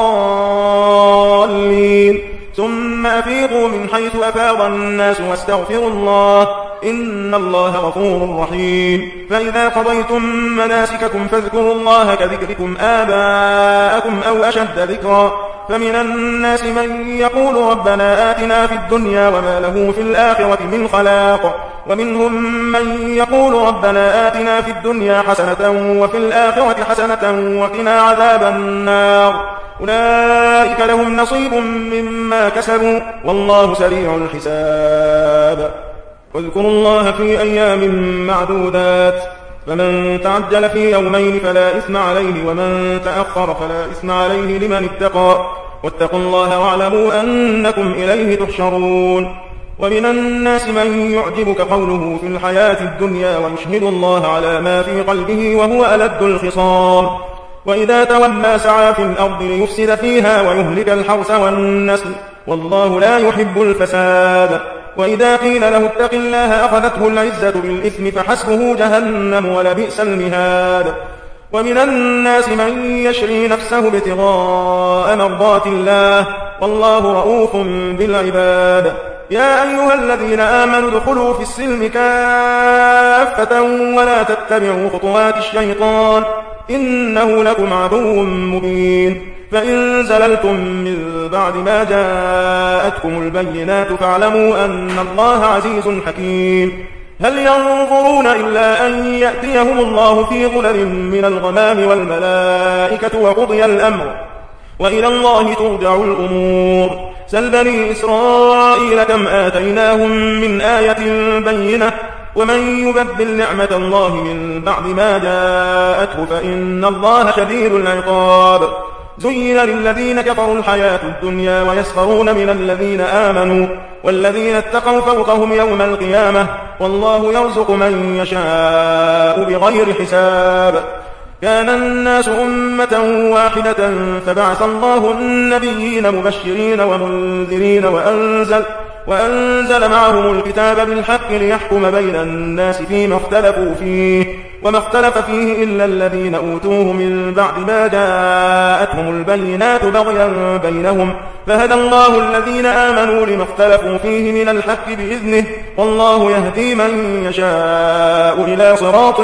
الضالين ثم أفيضوا من حيث أفاض الناس واستغفروا الله إن الله غفور رحيم فإذا قضيتم مناسككم فاذكروا الله كذكركم آباءكم أو أشد ذكرا فمن الناس من يقول ربنا آتنا في الدنيا وما له في الآخرة من خلاق ومنهم من يقول ربنا آتنا في الدنيا حسنة وفي الآخرة حسنة وقنا عذاب النار أولئك لهم نصيب مما كسبوا والله سريع الحساب واذكروا الله في أيام معدودات فمن تعجل في يومين فلا إثم عليه ومن تأخر فلا إثم عليه لمن اتقى واتقوا الله واعلموا أنكم إليه تحشرون ومن الناس من يعجبك قوله في الحياة الدنيا ويشهد الله على ما في قلبه وهو ألد الخصام وإذا تولى سعى في الأرض ليفسد فيها ويهلك الحرث والنسل والله لا يحب الفساد وإذا قيل له اتق الله أخذته العزة بالإثم فحسبه جهنم ولبئس المهاد ومن الناس من يشري نفسه ابتغاء مرضات الله والله رؤوف بالعباد يا أيها الذين آمنوا ادخلوا في السلم كافة ولا تتبعوا خطوات الشيطان إنه لكم عدو مبين فإن زللتم من بعد ما جاءتكم البينات فاعلموا أن الله عزيز حكيم هل ينظرون إلا أن يأتيهم الله في ظلل من الغمام والملائكة وقضي الأمر وإلى الله ترجع الأمور سل بني إسرائيل كم آتيناهم من آية بينة ومن يبدل نعمة الله من بعد ما جاءته فإن الله شديد العقاب زين للذين كفروا الحياة الدنيا ويسخرون من الذين آمنوا والذين اتقوا فوقهم يوم القيامة والله يرزق من يشاء بغير حساب كان الناس أمة واحدة فبعث الله النبيين مبشرين ومنذرين وأنزل, وأنزل معهم الكتاب بالحق ليحكم بين الناس فيما اختلفوا فيه وما اختلف فيه إلا الذين أوتوه من بعد ما جاءتهم البينات بغيا بينهم فهدى الله الذين آمنوا لما اختلفوا فيه من الحق بإذنه والله يهدي من يشاء إلى صراط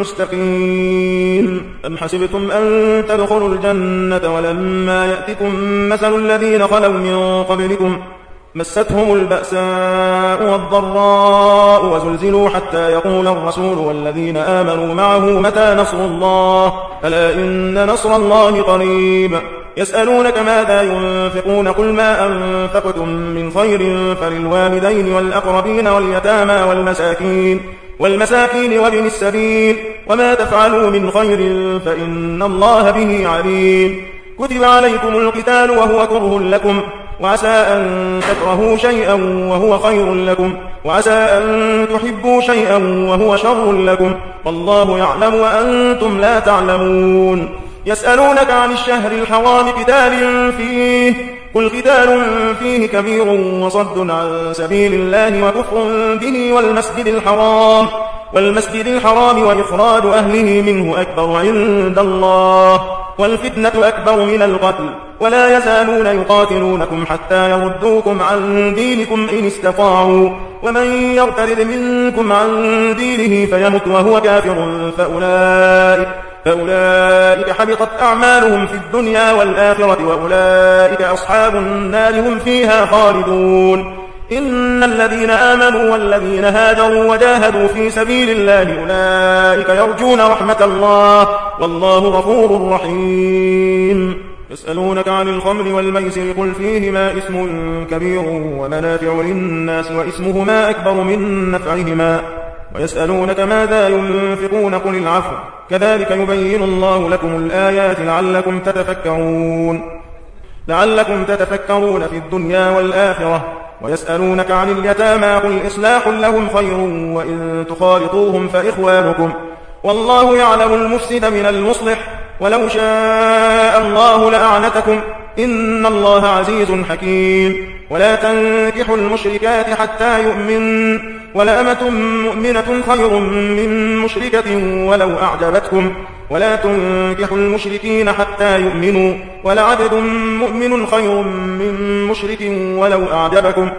مستقيم أم حسبتم أن تدخلوا الجنة ولما يأتكم مثل الذين خلوا من قبلكم مستهم البأساء والضراء وزلزلوا حتى يقول الرسول والذين آمنوا معه متى نصر الله ألا إن نصر الله قريب يسألونك ماذا ينفقون قل ما أنفقتم من خير فللوالدين والأقربين واليتامى والمساكين والمساكين وابن السبيل وما تفعلوا من خير فإن الله به عليم كتب عليكم القتال وهو كره لكم وعسى أن تكرهوا شيئا وهو خير لكم وعسى أن تحبوا شيئا وهو شر لكم والله يعلم وأنتم لا تعلمون يسألونك عن الشهر الحرام قتال فيه قل قتال فيه كبير وصد عن سبيل الله وكفر به والمسجد الحرام والمسجد الحرام وإخراج أهله منه أكبر عند الله والفتنة أكبر من القتل ولا يزالون يقاتلونكم حتى يردوكم عن دينكم إن استطاعوا ومن يرتد منكم عن دينه فيمت وهو كافر فأولئك, فأولئك حبطت أعمالهم في الدنيا والآخرة وأولئك أصحاب النار هم فيها خالدون إن الذين آمنوا والذين هاجروا وجاهدوا في سبيل الله أولئك يرجون رحمة الله والله غفور رحيم يسألونك عن الخمر والميسر قل فيهما اسم كبير ومنافع للناس واسمهما أكبر من نفعهما ويسألونك ماذا ينفقون قل العفو كذلك يبين الله لكم الآيات لعلكم تتفكرون لعلكم تتفكرون في الدنيا والآخرة ويسألونك عن اليتامى قل إصلاح لهم خير وإن تخالطوهم فإخوانكم والله يعلم المفسد من المصلح ولو شاء الله لأعنتكم إن الله عزيز حكيم ولا تنكحوا المشركات حتى يؤمن ولأمة مؤمنة خير من مشركة ولو أعجبتكم ولا تنكحوا المشركين حتى يؤمنوا ولعبد مؤمن خير من مشرك ولو أعجبكم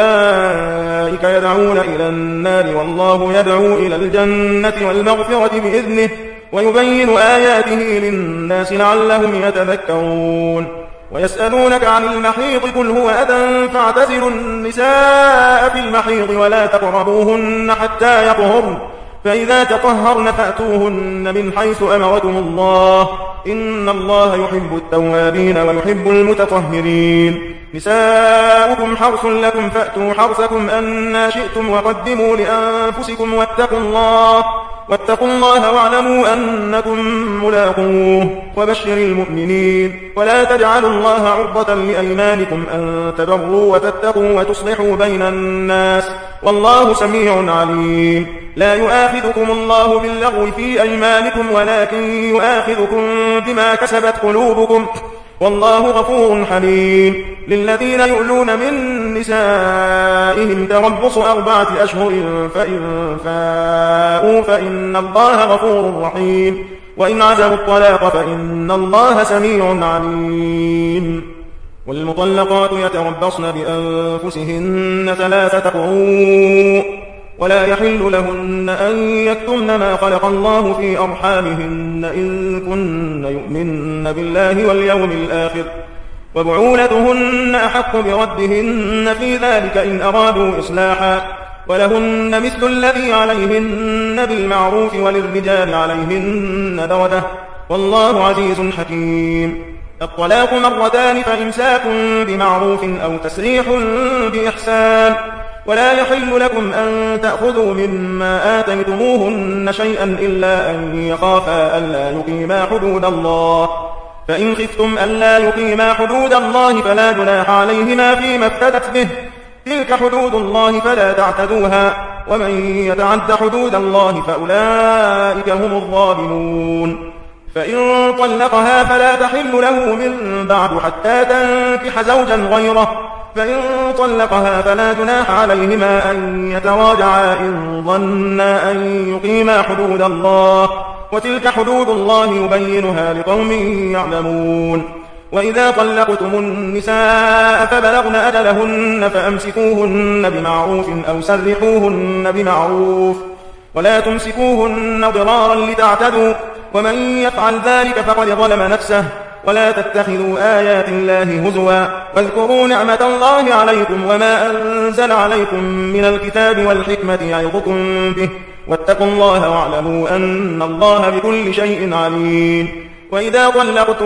أولئك يدعون إلى النار والله يدعو إلى الجنة والمغفرة بإذنه ويبين آياته للناس لعلهم يتذكرون ويسألونك عن المحيض قل هو أذى فاعتزلوا النساء في المحيض ولا تقربوهن حتى يطهرن فإذا تطهرن فأتوهن من حيث أمركم الله إن الله يحب التوابين ويحب المتطهرين نساؤكم حرث لكم فأتوا حرثكم أنا شئتم وقدموا لأنفسكم واتقوا الله واتقوا الله واعلموا أنكم ملاقوه وبشر المؤمنين. ولا تجعلوا الله عرضة لأيمانكم أن تبروا وتتقوا وتصلحوا بين الناس والله سميع عليم. لا يؤاخذكم الله باللغو في أيمانكم ولكن يؤاخذكم بما كسبت قلوبكم والله غفور حليم. للذين يؤلون من نسائهم تربص أربعة أشهر فإن فاءوا فإن الله غفور رحيم. وإن عزموا الطلاق فإن الله سميع عليم. والمطلقات يتربصن بأنفسهن ثلاثة قروء ولا يحل لهن أن يكتمن ما خلق الله في أرحامهن إن كن يؤمن بالله واليوم الآخر وبعولتهن أحق بردهن في ذلك إن أرادوا إصلاحا ولهن مثل الذي عليهن بالمعروف وللرجال عليهن درجة والله عزيز حكيم. الطلاق مرتان فإمساك بمعروف أو تسريح بإحسان. ولا يحل لكم أن تأخذوا مما آتيتموهن شيئا إلا أن يخافا ألا يقيما حدود الله فإن خفتم ألا يقيما حدود الله فلا جناح عليهما فيما افتدت به تلك حدود الله فلا تعتدوها ومن يتعد حدود الله فأولئك هم الظالمون. فإن طلقها فلا تحل له من بعد حتى تنكح زوجا غيره فإن طلقها فلا جناح عليهما أن يتراجعا إن ظنا أن يقيما حدود الله وتلك حدود الله يبينها لقوم يعلمون. وإذا طلقتم النساء فبلغن أجلهن فأمسكوهن بمعروف أو سرحوهن بمعروف ولا تمسكوهن ضرارا لتعتدوا ومن يفعل ذلك فقد ظلم نفسه. ولا تتخذوا آيات الله هزوا واذكروا نعمة الله عليكم وما أنزل عليكم من الكتاب والحكمة يعظكم به واتقوا الله واعلموا أن الله بكل شيء عليم. وإذا طلقتم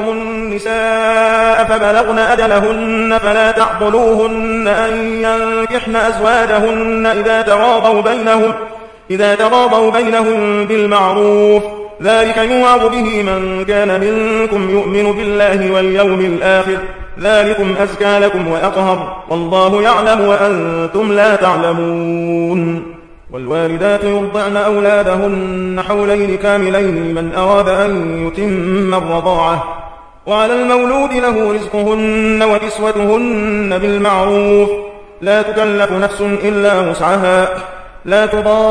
النساء فبلغن أجلهن فلا تعضلوهن أن ينكحن أزواجهن إذا تراضوا بينهم, إذا تراضوا بينهم بالمعروف ذلك يوعظ به من كان منكم يؤمن بالله واليوم الآخر ذلكم أزكى لكم وأطهر والله يعلم وأنتم لا تعلمون. والوالدات يرضعن أولادهن حولين كاملين من أراد أن يتم الرضاعة وعلى المولود له رزقهن وكسوتهن بالمعروف لا تكلف نفس إلا وسعها لا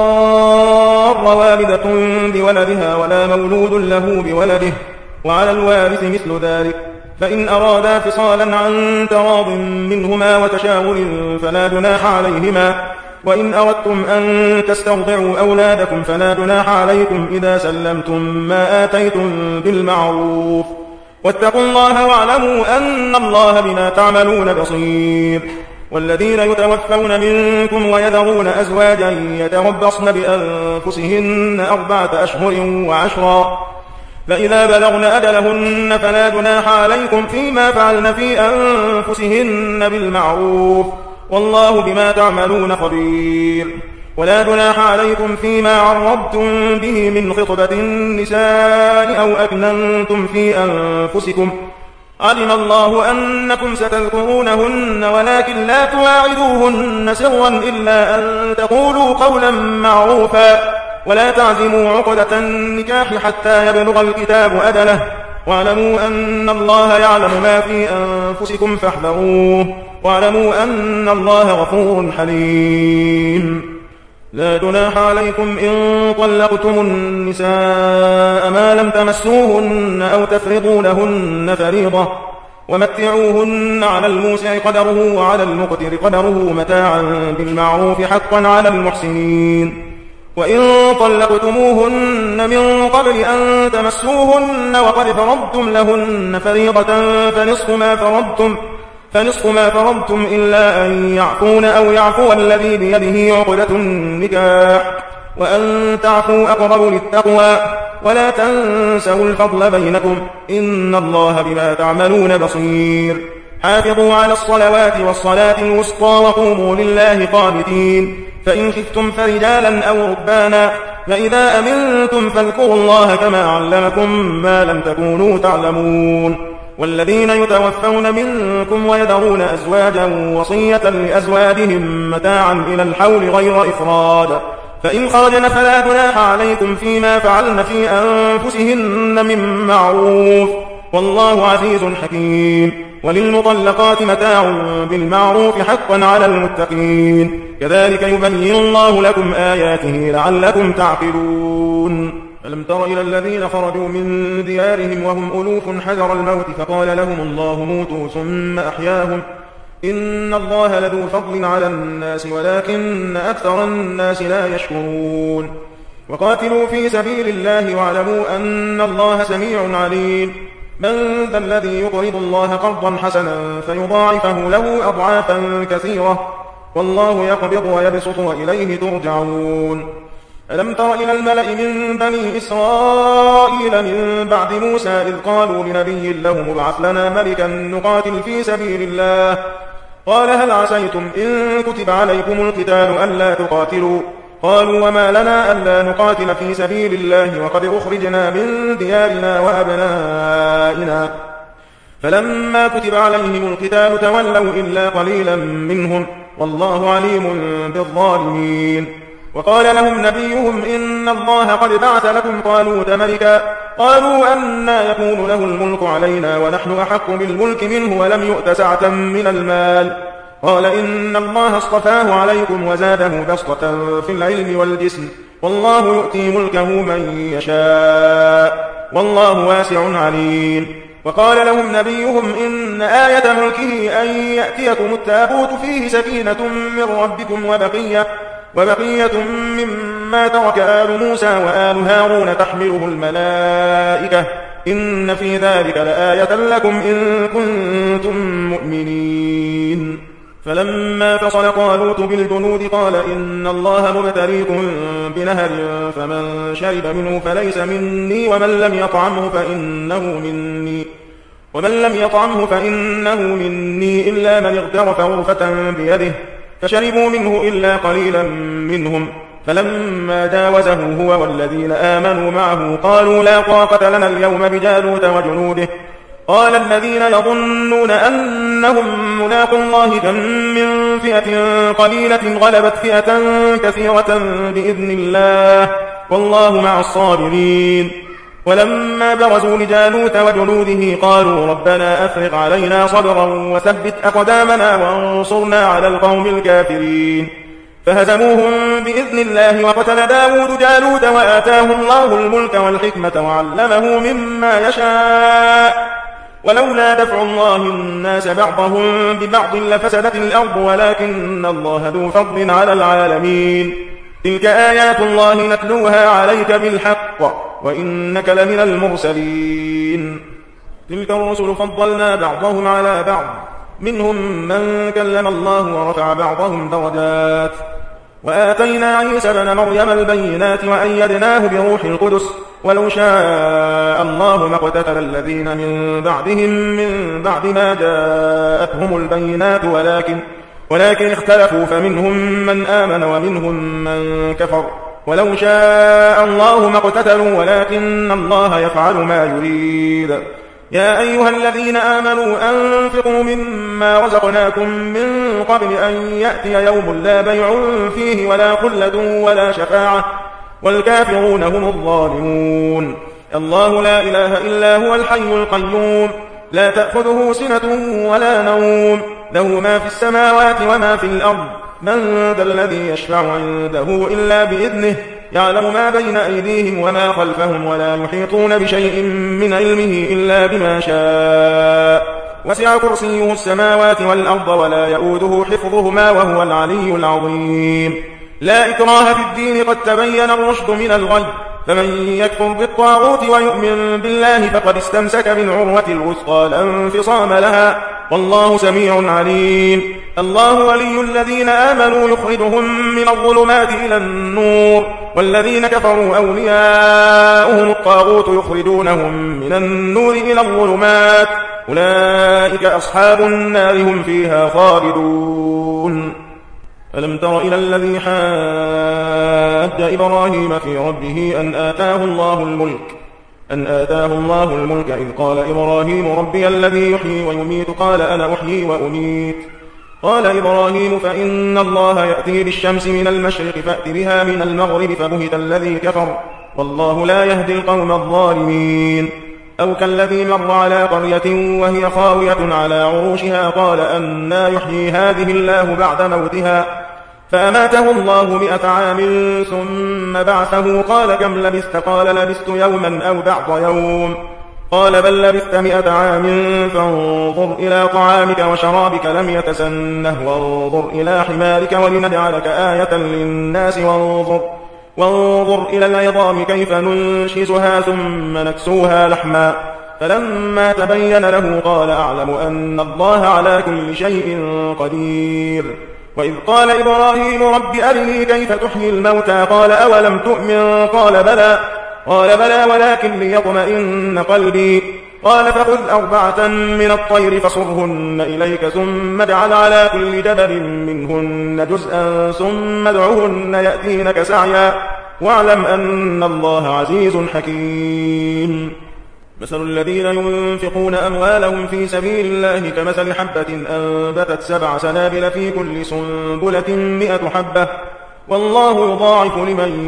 تضار والدة بولدها ولا مولود له بولده وعلى الوارث مثل ذلك فإن أرادا فصالا عن تراض منهما وتشاور فلا جناح عليهما. وإن أردتم أن تسترضعوا أولادكم فلا جناح عليكم إذا سلمتم ما آتيتم بالمعروف واتقوا الله واعلموا أن الله بما تعملون بصير. والذين يتوفون منكم ويذرون أزواجا يتربصن بأنفسهن أربعة أشهر وعشرا فإذا بلغن أجلهن فلا جناح عليكم فيما فعلن في أنفسهن بالمعروف والله بما تعملون خبير. ولا جناح عليكم فيما عرضتم به من خطبة النساء أو أكننتم في أنفسكم علم الله أنكم ستذكرونهن ولكن لا تواعدوهن سرا إلا أن تقولوا قولا معروفا ولا تعزموا عقدة النكاح حتى يبلغ الكتاب أجله واعلموا أن الله يعلم ما في أنفسكم فاحذروه واعلموا أن الله غفور حليم. لا جناح عليكم إن طلقتم النساء ما لم تمسوهن أو تفرضوا لهن فريضة ومتعوهن على الموسع قدره وعلى المقتر قدره متاعا بالمعروف حقا على المحسنين. وإن طلقتموهن من قبل أن تمسوهن وقد فرضتم لهن فريضة فنصف ما فرضتم فنصف ما فرضتم إلا أن يعفون أو يعفو الذي بيده عقدة النكاح وأن تعفوا أقرب للتقوى ولا تنسوا الفضل بينكم إن الله بما تعملون بصير. حافظوا على الصلوات والصلاة الوسطى وقوموا لله قانتين فإن خفتم فرجالا أو ركبانا فإذا أمنتم فاذكروا الله كما علمكم ما لم تكونوا تعلمون والذين يتوفون منكم ويذرون أزواجا وصية لأزواجهم متاعا إلى الحول غير إخراج فإن خرجن فلا جناح عليكم فيما فعلن في أنفسهن من معروف والله عزيز حكيم وللمطلقات متاع بالمعروف حقا على المتقين كذلك يبين الله لكم آياته لعلكم تعقلون ألم تر إلى الذين خرجوا من ديارهم وهم ألوف حذر الموت فقال لهم الله موتوا ثم أحياهم إن الله لذو فضل على الناس ولكن أكثر الناس لا يشكرون وقاتلوا في سبيل الله واعلموا أن الله سميع عليم من ذا الذي يقرض الله قرضا حسنا فيضاعفه له أضعافا كثيرة والله يقبض ويبسط وإليه ترجعون ألم تر إلى الملأ من بني إسرائيل من بعد موسى إذ قالوا لنبي لهم ابعث لنا ملكا نقاتل في سبيل الله قال هل عسيتم إن كتب عليكم القتال ألا تقاتلوا قالوا وما لنا ألا نقاتل في سبيل الله وقد أخرجنا من ديارنا وأبنائنا فلما كتب عليهم القتال تولوا إلا قليلا منهم والله عليم بالظالمين وقال لهم نبيهم إن الله قد بعث لكم طالوت ملكا قالوا أنى يكون له الملك علينا ونحن أحق بالملك منه ولم يؤت سعة من المال قال إن الله اصطفاه عليكم وزاده بسطة في العلم والجسم والله يؤتي ملكه من يشاء والله واسع عليم وقال لهم نبيهم إن آية ملكه أن يأتيكم التابوت فيه سكينة من ربكم وبقية وبقية مما ترك آل موسى وآل هارون تحمله الملائكة إن في ذلك لآية لكم إن كنتم مؤمنين فلما فصل طالوت بالجنود قال إن الله مبتليكم بنهر فمن شرب منه فليس مني ومن لم يطعمه فإنه مني ومن لم يطعمه فإنه مني إلا من اغترف غرفة بيده فشربوا منه إلا قليلا منهم فلما جاوزه هو والذين آمنوا معه قالوا لا طاقة لنا اليوم بجالوت وجنوده قال الذين يظنون أنهم ملاقو الله كم من فئة قليلة غلبت فئة كثيرة بإذن الله والله مع الصابرين ولما برزوا لجالوت وجنوده قالوا ربنا أفرغ علينا صبرا وثبت أقدامنا وانصرنا على القوم الكافرين فهزموهم بإذن الله وقتل داود جالوت وآتاه الله الملك والحكمة وعلمه مما يشاء ولولا دفع الله الناس بعضهم ببعض لفسدت الأرض ولكن الله ذو فضل على العالمين تلك آيات الله نتلوها عليك بالحق وإنك لمن المرسلين تلك الرسل فضلنا بعضهم على بعض منهم من كلم الله ورفع بعضهم درجات وآتينا عيسى ابن مريم البينات وأيدناه بروح القدس ولو شاء الله ما اقتتل الذين من بعدهم من بعد ما جاءتهم البينات ولكن ولكن اختلفوا فمنهم من آمن ومنهم من كفر ولو شاء الله ما اقتتلوا ولكن الله يفعل ما يريد يا أيها الذين آمنوا أنفقوا مما رزقناكم من قبل أن يأتي يوم لا بيع فيه ولا خلة ولا شفاعة والكافرون هم الظالمون الله لا إله إلا هو الحي القيوم لا تأخذه سنة ولا نوم له ما في السماوات وما في الأرض من ذا الذي يشفع عنده إلا بإذنه يعلم ما بين أيديهم وما خلفهم ولا يحيطون بشيء من علمه إلا بما شاء وسع كرسيه السماوات والأرض ولا يؤوده حفظهما وهو العلي العظيم لا إكراه في الدين قد تبين الرشد من الغي فمن يكفر بالطاغوت ويؤمن بالله فقد استمسك بالعروة الوثقى لا انفصام لها والله سميع عليم الله ولي الذين آمنوا يخرجهم من الظلمات إلى النور والذين كفروا أولياؤهم الطاغوت يخرجونهم من النور إلى الظلمات أولئك أصحاب النار هم فيها خالدون ألم تر إلى الذي حاج إبراهيم في ربه أن آتاه الله الملك أن آتاه الله الملك إذ قال إبراهيم ربي الذي يحيي ويميت قال أنا أحيي وأميت قال إبراهيم فإن الله يأتي بالشمس من المشرق فأت بها من المغرب فبهت الذي كفر والله لا يهدي القوم الظالمين أو كالذي مر على قرية وهي خاوية على عروشها قال أنى يحيي هذه الله بعد موتها فأماته الله مئة عام ثم بعثه قال كم لبثت قال لبثت يوما أو بعض يوم قال بل لبثت مئة عام فانظر إلى طعامك وشرابك لم يتسنه وانظر إلى حمارك ولنجعلك آية للناس وانظر, وانظر إلى العظام كيف ننشزها ثم نكسوها لحما فلما تبين له قال أعلم أن الله على كل شيء قدير وإذ قال إبراهيم رب أرني كيف تحيي الموتى قال أولم تؤمن قال بلى قال بلى ولكن ليطمئن قلبي قال فخذ أربعة من الطير فصرهن إليك ثم اجعل على كل جبل منهن جزءا ثم ادعهن يأتينك سعيا واعلم أن الله عزيز حكيم مثل الذين ينفقون أموالهم في سبيل الله كمثل حبة أنبتت سبع سنابل في كل سنبلة مئة حبة والله يضاعف لمن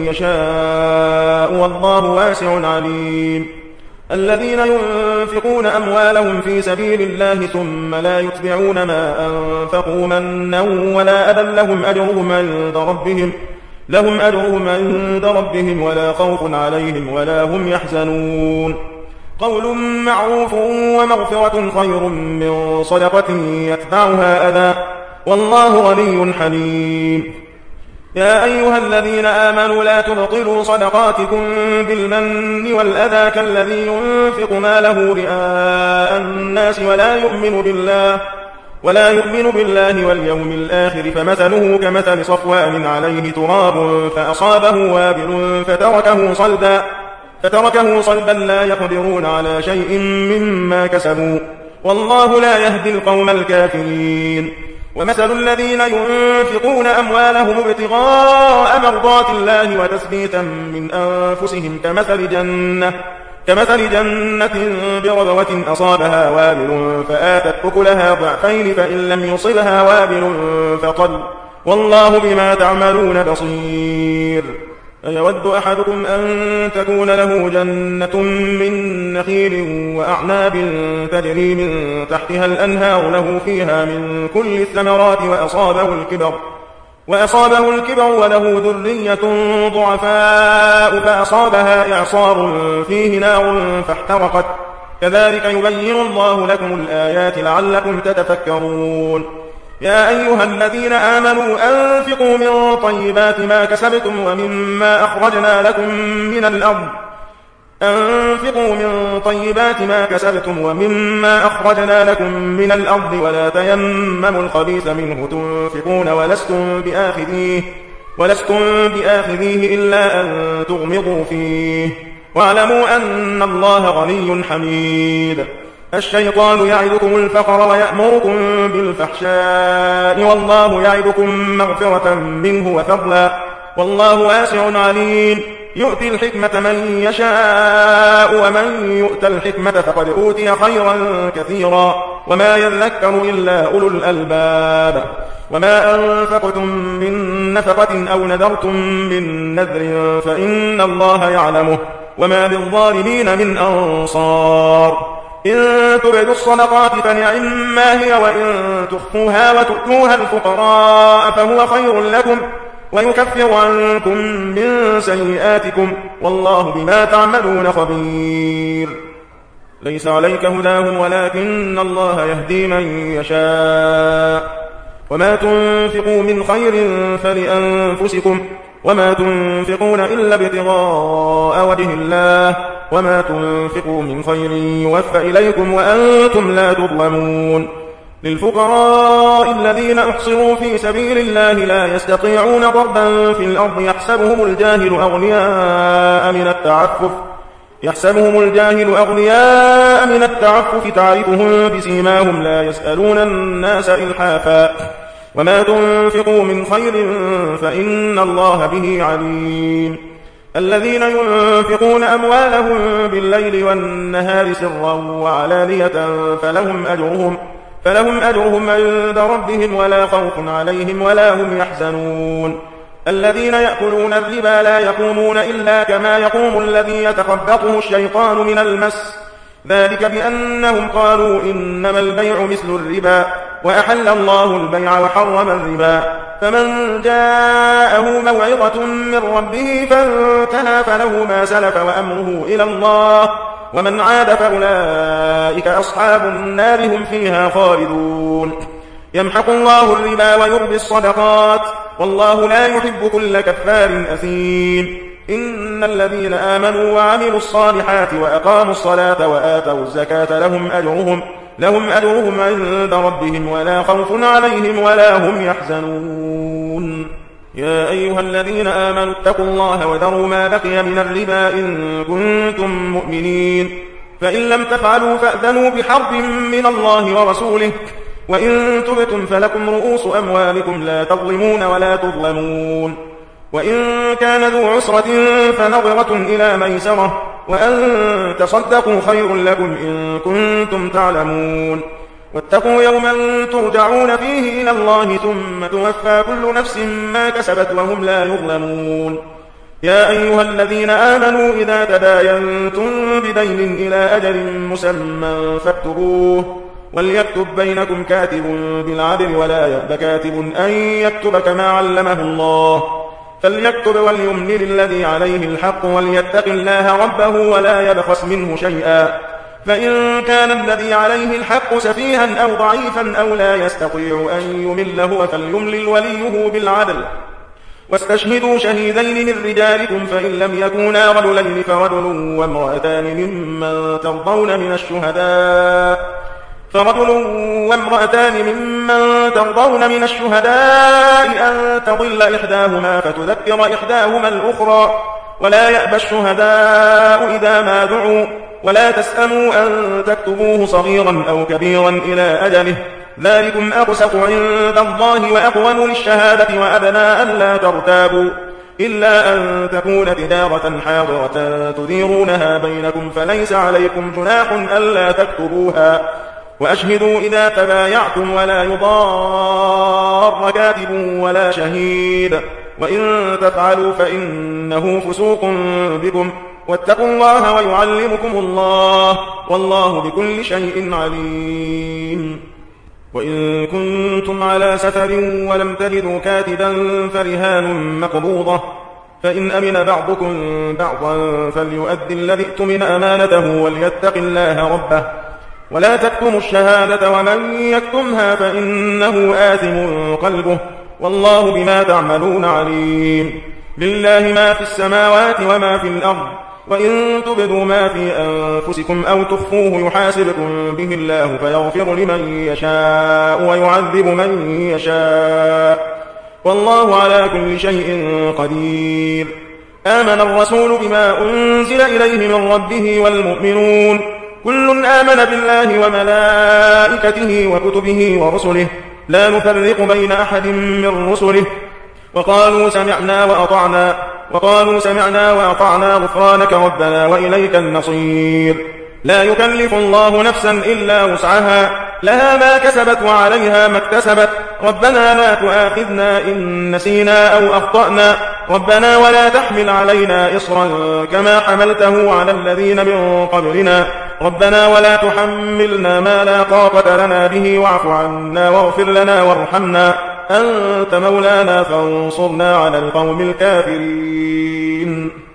يشاء والله واسع عليم الذين ينفقون أموالهم في سبيل الله ثم لا يتبعون ما أنفقوا منا ولا أذى لهم أجرهم عند ربهم لهم أجرهم عند ربهم ولا خوف عليهم ولا هم يحزنون قول معروف ومغفرة خير من صدقة يتبعها أذى والله غني حليم يا أيها الذين آمنوا لا تبطلوا صدقاتكم بالمن والأذى كالذي ينفق ماله رئاء الناس ولا يؤمن بالله ولا يؤمن بالله واليوم الآخر فمثله كمثل صفوان عليه تراب فأصابه وابل فتركه صلبا فتركه صلبا لا يقدرون على شيء مما كسبوا والله لا يهدي القوم الكافرين ومثل الذين ينفقون أموالهم ابتغاء مرضات الله وتثبيتا من أنفسهم كمثل جنة كمثل جنة بربوة أصابها وابل فآتت أكلها ضعفين فإن لم يصبها وابل فطل والله بما تعملون بصير أيود أحدكم أن تكون له جنة من نخيل وأعناب تجري من تحتها الأنهار له فيها من كل الثمرات وأصابه الكبر وأصابه الكبر وله ذرية ضعفاء فأصابها إعصار فيه نار فاحترقت كذلك يبين الله لكم الآيات لعلكم تتفكرون يا أيها الذين آمنوا أنفقوا من طيبات ما كسبتم ومما أخرجنا لكم من الأرض أنفقوا من طيبات ما كسبتم ومما أخرجنا لكم من الأرض ولا تيمموا الخبيث منه تنفقون ولستم بآخذيه ولستم بآخذيه إلا أن تغمضوا فيه واعلموا أن الله غني حميد الشيطان يعدكم الفقر ويأمركم بالفحشاء والله يعدكم مغفرة منه وفضلا والله واسع عليم يؤتي الحكمة من يشاء ومن يؤت الحكمة فقد أوتي خيرا كثيرا وما يذكر إلا أولو الألباب وما أنفقتم من نفقة أو نذرتم من نذر فإن الله يعلمه وما للظالمين من أنصار إن تبدوا الصدقات فنعما هي وإن تخفوها وتؤتوها الفقراء فهو خير لكم ويكفر عنكم من سيئاتكم والله بما تعملون خبير ليس عليك هداهم ولكن الله يهدي من يشاء وما تنفقوا من خير فلأنفسكم وما تنفقون إلا ابتغاء وجه الله وما تنفقوا من خير يوفى إليكم وأنتم لا تظلمون للفقراء الذين أحصروا في سبيل الله لا يستطيعون ضربا في الأرض يحسبهم الجاهل أغنياء من التعفف يحسبهم الجاهل أغنياء من التعفف تعرفهم بسيماهم لا يسألون الناس إلحافا وما تنفقوا من خير فإن الله به عليم. الذين ينفقون أموالهم بالليل والنهار سرا وعلانية فلهم أجرهم, فلهم أجرهم عند ربهم ولا خوف عليهم ولا هم يحزنون. الذين يأكلون الربا لا يقومون إلا كما يقوم الذي يتخبطه الشيطان من المس، ذلك بأنهم قالوا إنما البيع مثل الربا وأحل الله البيع وحرم الربا. فمن جاءه موعظة من ربه فانتهى فله ما سلف وأمره إلى الله، ومن عاد فأولئك أصحاب النار هم فيها خالدون. يمحق الله الربا ويربي الصدقات والله لا يحب كل كفار أثيم. إن الذين آمنوا وعملوا الصالحات وأقاموا الصلاة وآتوا الزكاة لهم أجرهم, لهم أجرهم عند ربهم ولا خوف عليهم ولا هم يحزنون. يا أيها الذين آمنوا اتقوا الله وذروا ما بقي من الربا إن كنتم مؤمنين، فإن لم تفعلوا فأذنوا بحرب من الله ورسوله، وإن تبتم فلكم رؤوس أموالكم لا تظلمون ولا تظلمون. وإن كان ذو عسرة فنظرة إلى ميسرة، وأن تصدقوا خير لكم إن كنتم تعلمون. واتقوا يوما ترجعون فيه إلى الله ثم توفى كل نفس ما كسبت وهم لا يظلمون. يا أيها الذين آمنوا إذا تداينتم بدين إلى أجل مسمى فاكتبوه، وليكتب بينكم كاتب بالعدل ولا يأب كاتب أن يكتب كما علمه الله، فليكتب وليملل الذي عليه الحق وليتق الله ربه ولا يبخس منه شيئا، فإن كان الذي عليه الحق سفيها أو ضعيفا أو لا يستطيع أن يمل هو فليملل وليه بالعدل. واستشهدوا شهيدين من رجالكم فإن لم يكونا رجلين فرجل وامرأتان ممن ترضون من الشهداء فرجل وامرأتان ممن ترضون من الشهداء أن تضل إحداهما فتذكر إحداهما الأخرى، ولا يأبى الشهداء إذا ما دعوا، ولا تسأموا أن تكتبوه صغيرا أو كبيرا إلى أجله، ذلكم أقسط عند الله وأقوم للشهادة وأدنى ألا ترتابوا، إلا أن تكون تجارة حاضرة تديرونها بينكم فليس عليكم جناح ألا تكتبوها، وأشهدوا إذا تبايعتم ولا يضار كاتب ولا شهيد، وإن تفعلوا فإنه فسوق بكم، واتقوا الله ويعلمكم الله والله بكل شيء عليم. وإن كنتم على سفر ولم تجدوا كاتبا فرهان مقبوضة، فإن أمن بعضكم بعضا فليؤدي الذي اؤتمن أمانته وليتق الله ربه، ولا تكتموا الشهادة ومن يكتمها فإنه آثم قلبه، والله بما تعملون عليم. لله ما في السماوات وما في الأرض، وإن تبدوا ما في أنفسكم أو تخفوه يحاسبكم به الله فيغفر لمن يشاء ويعذب من يشاء، والله على كل شيء قدير. آمن الرسول بما أنزل إليه من ربه والمؤمنون كل آمن بالله وملائكته وكتبه ورسله لا نفرق بين أحد من رسله، وقالوا سمعنا وأطعنا وقالوا سمعنا وأطعنا غفرانك ربنا وإليك النصير. لا يكلف الله نفسا إلا وسعها، لها ما كسبت وعليها ما اكتسبت، ربنا لا تؤاخذنا إن نسينا أو أخطأنا، ربنا ولا تحمل علينا إصرا كما حملته على الذين من قبلنا، ربنا ولا تحملنا ما لا طاقة لنا به واعف عنا واغفر لنا وارحمنا أنت مولانا فانصرنا على القوم الكافرين.